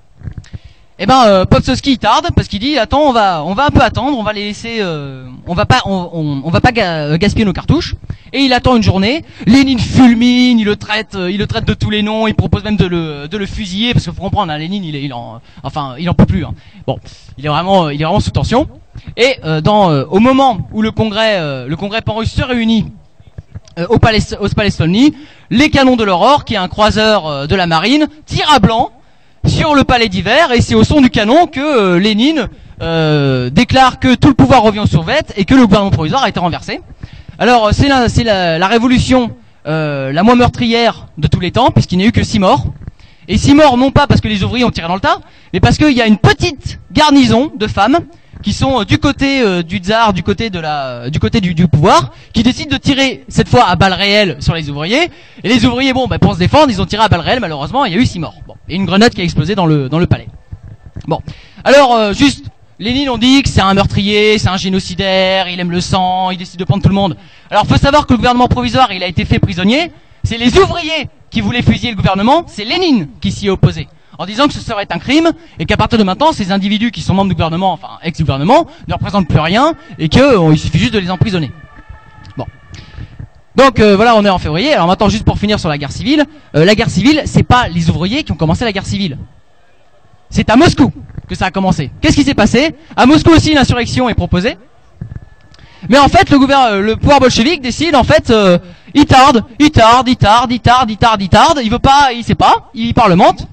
Eh ben euh, Potsovski tarde parce qu'il dit attends on va on va un peu attendre, on va les laisser, euh, on va pas on, on, on va pas ga gaspiller nos cartouches. Et il attend une journée. Lénine fulmine, il le traite, il le traite de tous les noms, il propose même de le, de le fusiller parce qu'il faut comprendre, hein, Lénine, il est, il en, enfin, il en peut plus. Hein. Bon, il est vraiment, il est vraiment sous tension. Et euh, dans, euh, au moment où le congrès, euh, le congrès pan-russe se réunit euh, au palais, au palais Stolny, les canons de l'Aurore, qui est un croiseur euh, de la marine, tirent à blanc sur le palais d'hiver, et c'est au son du canon que euh, Lénine euh, déclare que tout le pouvoir revient aux soviets et que le gouvernement provisoire a été renversé. Alors c'est la, c'est la, la révolution euh, la moins meurtrière de tous les temps, puisqu'il n'y a eu que six morts. Et six morts non pas parce que les ouvriers ont tiré dans le tas, mais parce qu'il y a une petite garnison de femmes qui sont euh, du côté euh, du tsar, du côté de la, du côté du, du pouvoir, qui décident de tirer cette fois à balles réelles sur les ouvriers. Et les ouvriers, bon, bah, pour se défendre, ils ont tiré à balles réelles. Malheureusement, il y a eu six morts. Bon, et une grenade qui a explosé dans le dans le palais. Bon, alors euh, juste. Lénine, on dit que c'est un meurtrier, c'est un génocidaire, il aime le sang, il décide de prendre tout le monde. Alors, faut savoir que le gouvernement provisoire, il a été fait prisonnier. C'est les ouvriers qui voulaient fusiller le gouvernement. C'est Lénine qui s'y est opposé, en disant que ce serait un crime et qu'à partir de maintenant, ces individus qui sont membres du gouvernement, enfin ex-gouvernement, ne représentent plus rien et qu'il euh, suffit juste de les emprisonner. Bon. Donc euh, voilà, on est en février. Alors maintenant, juste pour finir sur la guerre civile, euh, la guerre civile, c'est pas les ouvriers qui ont commencé la guerre civile. C'est à Moscou que ça a commencé. Qu'est-ce qui s'est passé? À Moscou aussi, l'insurrection est proposée. Mais en fait, le gouvernement, le pouvoir bolchevique décide, en fait, euh, il tarde, il tarde, il tarde, il tarde, il tarde, il tarde, il veut pas, il sait pas, il parlemente.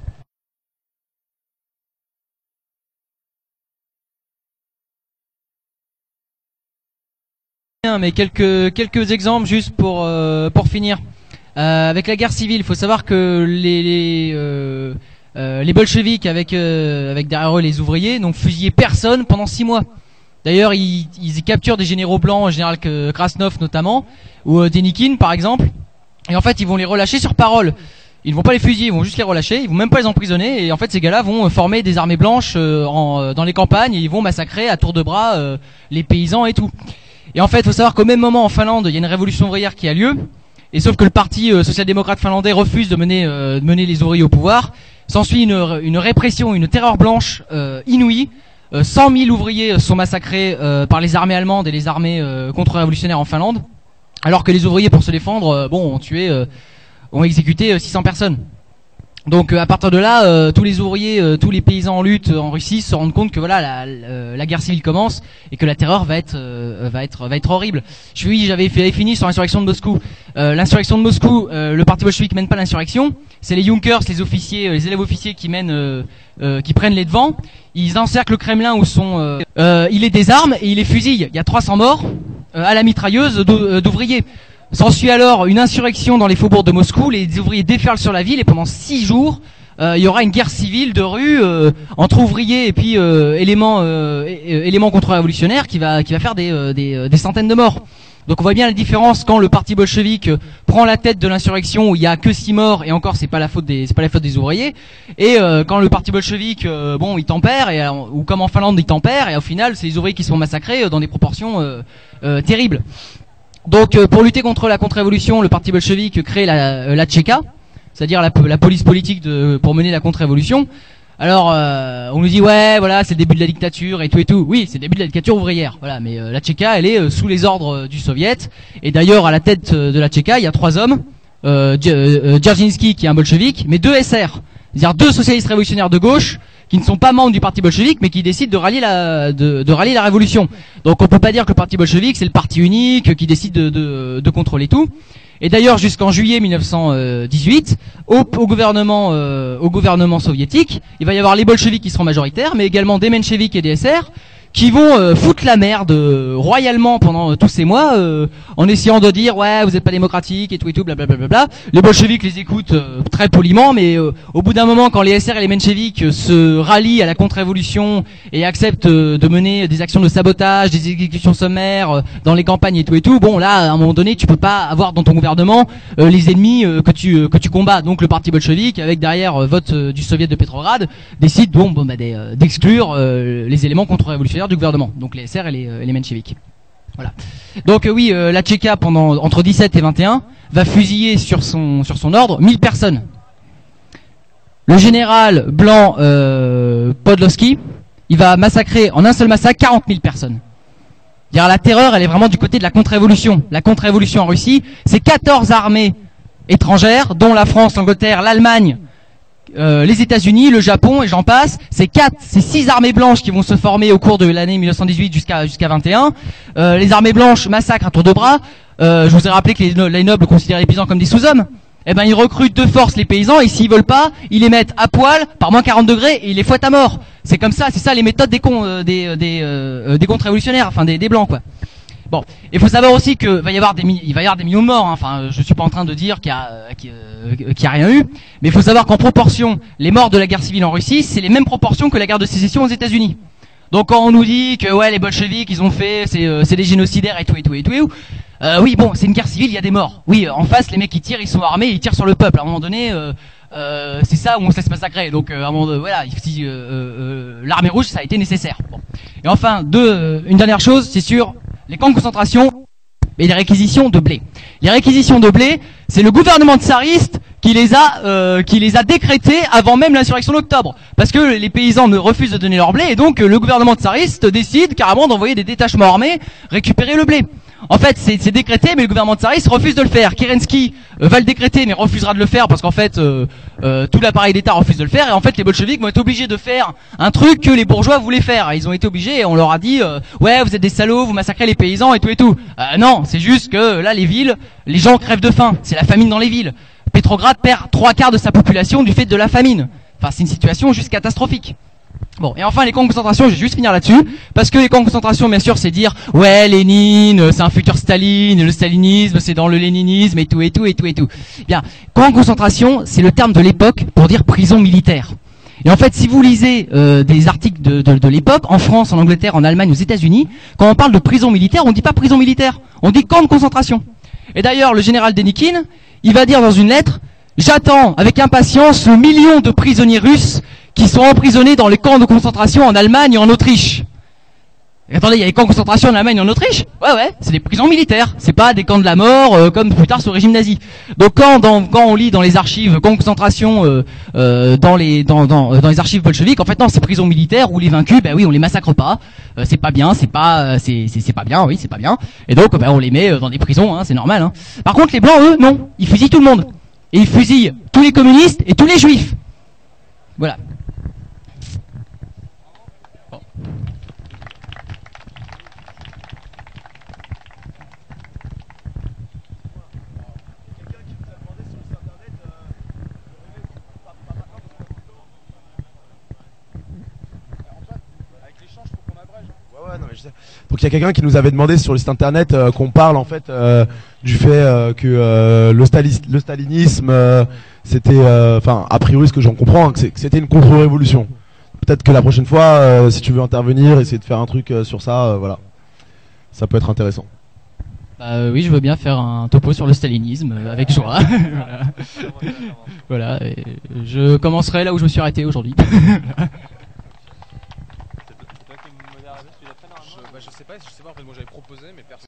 Mais quelques quelques exemples juste pour euh, pour finir. Euh, avec la guerre civile, il faut savoir que les, les euh, Euh, les bolcheviks avec euh, avec derrière eux les ouvriers n'ont fusillé personne pendant six mois. D'ailleurs, ils, ils capturent des généraux blancs, le général Krasnov notamment, ou euh, Denikin par exemple. Et en fait, ils vont les relâcher sur parole. Ils ne vont pas les fusiller, ils vont juste les relâcher. Ils vont même pas les emprisonner. Et en fait, ces gars-là vont former des armées blanches euh, en, euh, dans les campagnes et ils vont massacrer à tour de bras euh, les paysans et tout. Et en fait, il faut savoir qu'au même moment en Finlande, il y a une révolution ouvrière qui a lieu. Et sauf que le parti euh, social-démocrate finlandais refuse de mener euh, de mener les ouvriers au pouvoir. S'ensuit une, une répression, une terreur blanche euh, inouïe. Euh, cent mille ouvriers sont massacrés euh, par les armées allemandes et les armées euh, contre-révolutionnaires en Finlande, alors que les ouvriers, pour se défendre, euh, bon, ont tué, euh, ont exécuté euh, six cents personnes. Donc euh, à partir de là, euh, tous les ouvriers, euh, tous les paysans en lutte euh, en Russie se rendent compte que voilà, la, la, la guerre civile commence et que la terreur va être, euh, va être, va être horrible. Je suis, j'avais fait, fini sur l'insurrection de Moscou. Euh, l'insurrection de Moscou, euh, le parti bolchevique mène pas l'insurrection. C'est les Junkers, les officiers, euh, les élèves officiers qui mènent, euh, euh, qui prennent les devants. Ils encerclent le Kremlin où sont, euh, euh, ils les désarment et ils les fusillent. Il y a trois cents morts euh, à la mitrailleuse d'ouvriers. S'ensuit alors une insurrection dans les faubourgs de Moscou, les ouvriers déferlent sur la ville et pendant six jours, euh, il y aura une guerre civile de rue euh, entre ouvriers et puis euh, éléments, euh, éléments contre-révolutionnaires qui va, qui va faire des, euh, des, des centaines de morts. Donc on voit bien la différence quand le parti bolchevique prend la tête de l'insurrection où il y a que six morts et encore c'est pas la faute des, c'est pas la faute des ouvriers. Et euh, quand le parti bolchevique, euh, bon, il tempère et ou comme en Finlande il tempère et au final c'est les ouvriers qui sont massacrés dans des proportions euh, euh, terribles. Donc euh, pour lutter contre la contre-révolution, le parti bolchevique crée la, euh, la Tchéka, c'est-à-dire la, la police politique de, pour mener la contre-révolution. Alors euh, on nous dit ouais voilà c'est le début de la dictature et tout et tout. Oui c'est le début de la dictature ouvrière. Voilà, mais euh, la Tchéka elle est euh, sous les ordres euh, du Soviet. Et d'ailleurs à la tête euh, de la Tchéka il y a trois hommes, euh, euh, Dzerzhinsky qui est un bolchevique, mais deux S R, c'est-à-dire deux socialistes révolutionnaires de gauche qui ne sont pas membres du parti bolchevique mais qui décident de rallier la de, de rallier la révolution. Donc on peut pas dire que le parti bolchevique c'est le parti unique qui décide de, de, de contrôler tout. Et d'ailleurs jusqu'en juillet mille neuf cent dix-huit, au, au gouvernement euh, au gouvernement soviétique, il va y avoir les bolcheviks qui seront majoritaires, mais également des mencheviks et des S R qui vont euh, foutre la merde euh, royalement pendant euh, tous ces mois, euh, en essayant de dire ouais vous êtes pas démocratique et tout et tout, blablabla. Bla bla bla. Les bolcheviks les écoutent euh, très poliment, mais euh, au bout d'un moment, quand les S R et les mencheviks euh, se rallient à la contre-révolution et acceptent euh, de mener des actions de sabotage, des exécutions sommaires euh, dans les campagnes et tout et tout, bon là à un moment donné tu peux pas avoir dans ton gouvernement euh, les ennemis euh, que tu euh, que tu combats. Donc le parti bolchevique avec derrière euh, vote euh, du soviet de Petrograd décide bon, bon bah, euh, d'exclure euh, les éléments contre-révolutionnaires du gouvernement, donc les S R et les, euh, et les mencheviks. Voilà. Donc euh, oui, euh, la Tchéka pendant entre dix-sept et vingt et un va fusiller sur son sur son ordre mille personnes. Le général blanc euh, Podlowski, il va massacrer en un seul massacre quarante mille personnes. Dire la terreur, elle est vraiment du côté de la contre-révolution. La contre-révolution en Russie, c'est quatorze armées étrangères, dont la France, l'Angleterre, l'Allemagne, Euh, les États-Unis, le Japon et j'en passe. C'est quatre, c'est six armées blanches qui vont se former au cours de l'année mille neuf cent dix-huit jusqu'à jusqu'à vingt et un. Euh, les armées blanches massacrent à tour de bras. Euh, je vous ai rappelé que les, no les nobles considèrent les paysans comme des sous-hommes. Eh ben ils recrutent de force les paysans et s'ils veulent pas, ils les mettent à poil par moins quarante degrés et ils les fouettent à mort. C'est comme ça, c'est ça les méthodes des con, euh, des des, euh, des contre-révolutionnaires, enfin des, des blancs quoi. Bon, il faut savoir aussi que va y avoir des il va y avoir des millions de morts. Hein. Enfin, je suis pas en train de dire qu'il y a qu'il y a rien eu, mais il faut savoir qu'en proportion, les morts de la guerre civile en Russie, c'est les mêmes proportions que la guerre de sécession aux États-Unis. Donc quand on nous dit que ouais les bolcheviks ils ont fait c'est euh, c'est des génocidaires et tout et tout et tout, et tout euh, oui bon c'est une guerre civile, il y a des morts. Oui en face les mecs qui tirent ils sont armés, ils tirent sur le peuple. À un moment donné euh, euh, c'est ça où on se laisse massacrer. Donc euh, à un moment donné, voilà si, euh, euh, l'armée rouge ça a été nécessaire. Bon. Et enfin deux euh, une dernière chose c'est sur les camps de concentration et les réquisitions de blé. Les réquisitions de blé, c'est le gouvernement tsariste qui les a euh, qui les a décrétées avant même l'insurrection d'octobre, parce que les paysans ne refusent de donner leur blé et donc euh, le gouvernement tsariste décide carrément d'envoyer des détachements armés récupérer le blé. En fait, c'est décrété, mais le gouvernement tsariste refuse de le faire. Kerensky euh, va le décréter, mais refusera de le faire parce qu'en fait, euh, euh, tout l'appareil d'État refuse de le faire. Et en fait, les bolcheviks vont être obligés de faire un truc que les bourgeois voulaient faire. Ils ont été obligés et on leur a dit euh, ouais, vous êtes des salauds, vous massacrez les paysans et tout et tout. Euh, non, c'est juste que là, les villes, les gens crèvent de faim. C'est la famine dans les villes. Petrograd perd trois quarts de sa population du fait de la famine. Enfin, c'est une situation juste catastrophique. Bon, et enfin les camps de concentration, je vais juste finir là-dessus, parce que les camps de concentration, bien sûr, c'est dire ouais, Lénine, c'est un futur Staline, le stalinisme, c'est dans le léninisme et tout et tout et tout et tout. Bien, camp de concentration, c'est le terme de l'époque pour dire prison militaire. Et en fait, si vous lisez euh, des articles de, de, de l'époque, en France, en Angleterre, en Allemagne, aux États-Unis, quand on parle de prison militaire, on dit pas prison militaire, on dit camp de concentration. Et d'ailleurs, le général Denikin, il va dire dans une lettre, j'attends avec impatience le million de prisonniers russes qui sont emprisonnés dans les camps de concentration en Allemagne et en Autriche. Et attendez, il y a des camps de concentration en Allemagne et en Autriche? Ouais, ouais, c'est des prisons militaires. C'est pas des camps de la mort euh, comme plus tard sous le régime nazi. Donc quand, dans, quand on lit dans les archives camps de concentration euh, euh, dans les dans, dans, euh, dans les archives bolcheviques, en fait non, c'est prisons militaires où les vaincus, ben oui, on les massacre pas. Euh, c'est pas bien, c'est pas euh, c'est c'est pas bien, oui, c'est pas bien. Et donc ben on les met euh, dans des prisons, hein, c'est normal. Hein. Par contre, les blancs, eux, non, ils fusillent tout le monde. Et ils fusillent tous les communistes et tous les juifs. Voilà.
Donc il y a quelqu'un qui nous avait demandé sur le site internet euh, qu'on parle en fait euh, du fait euh, que euh, le, stali le stalinisme euh, c'était, enfin euh, a priori ce que j'en comprends, hein, que c'était une contre-révolution. Peut-être que la prochaine fois, euh, si tu veux intervenir, essayer de faire un truc euh, sur ça, euh, voilà, ça peut être intéressant.
Bah oui, je veux bien faire un topo sur le stalinisme euh, avec joie. Voilà. Voilà, et je commencerai là où je me suis arrêté aujourd'hui.
Je, bah, je sais pas, je sais pas, en fait, moi j'avais proposé, mais personne.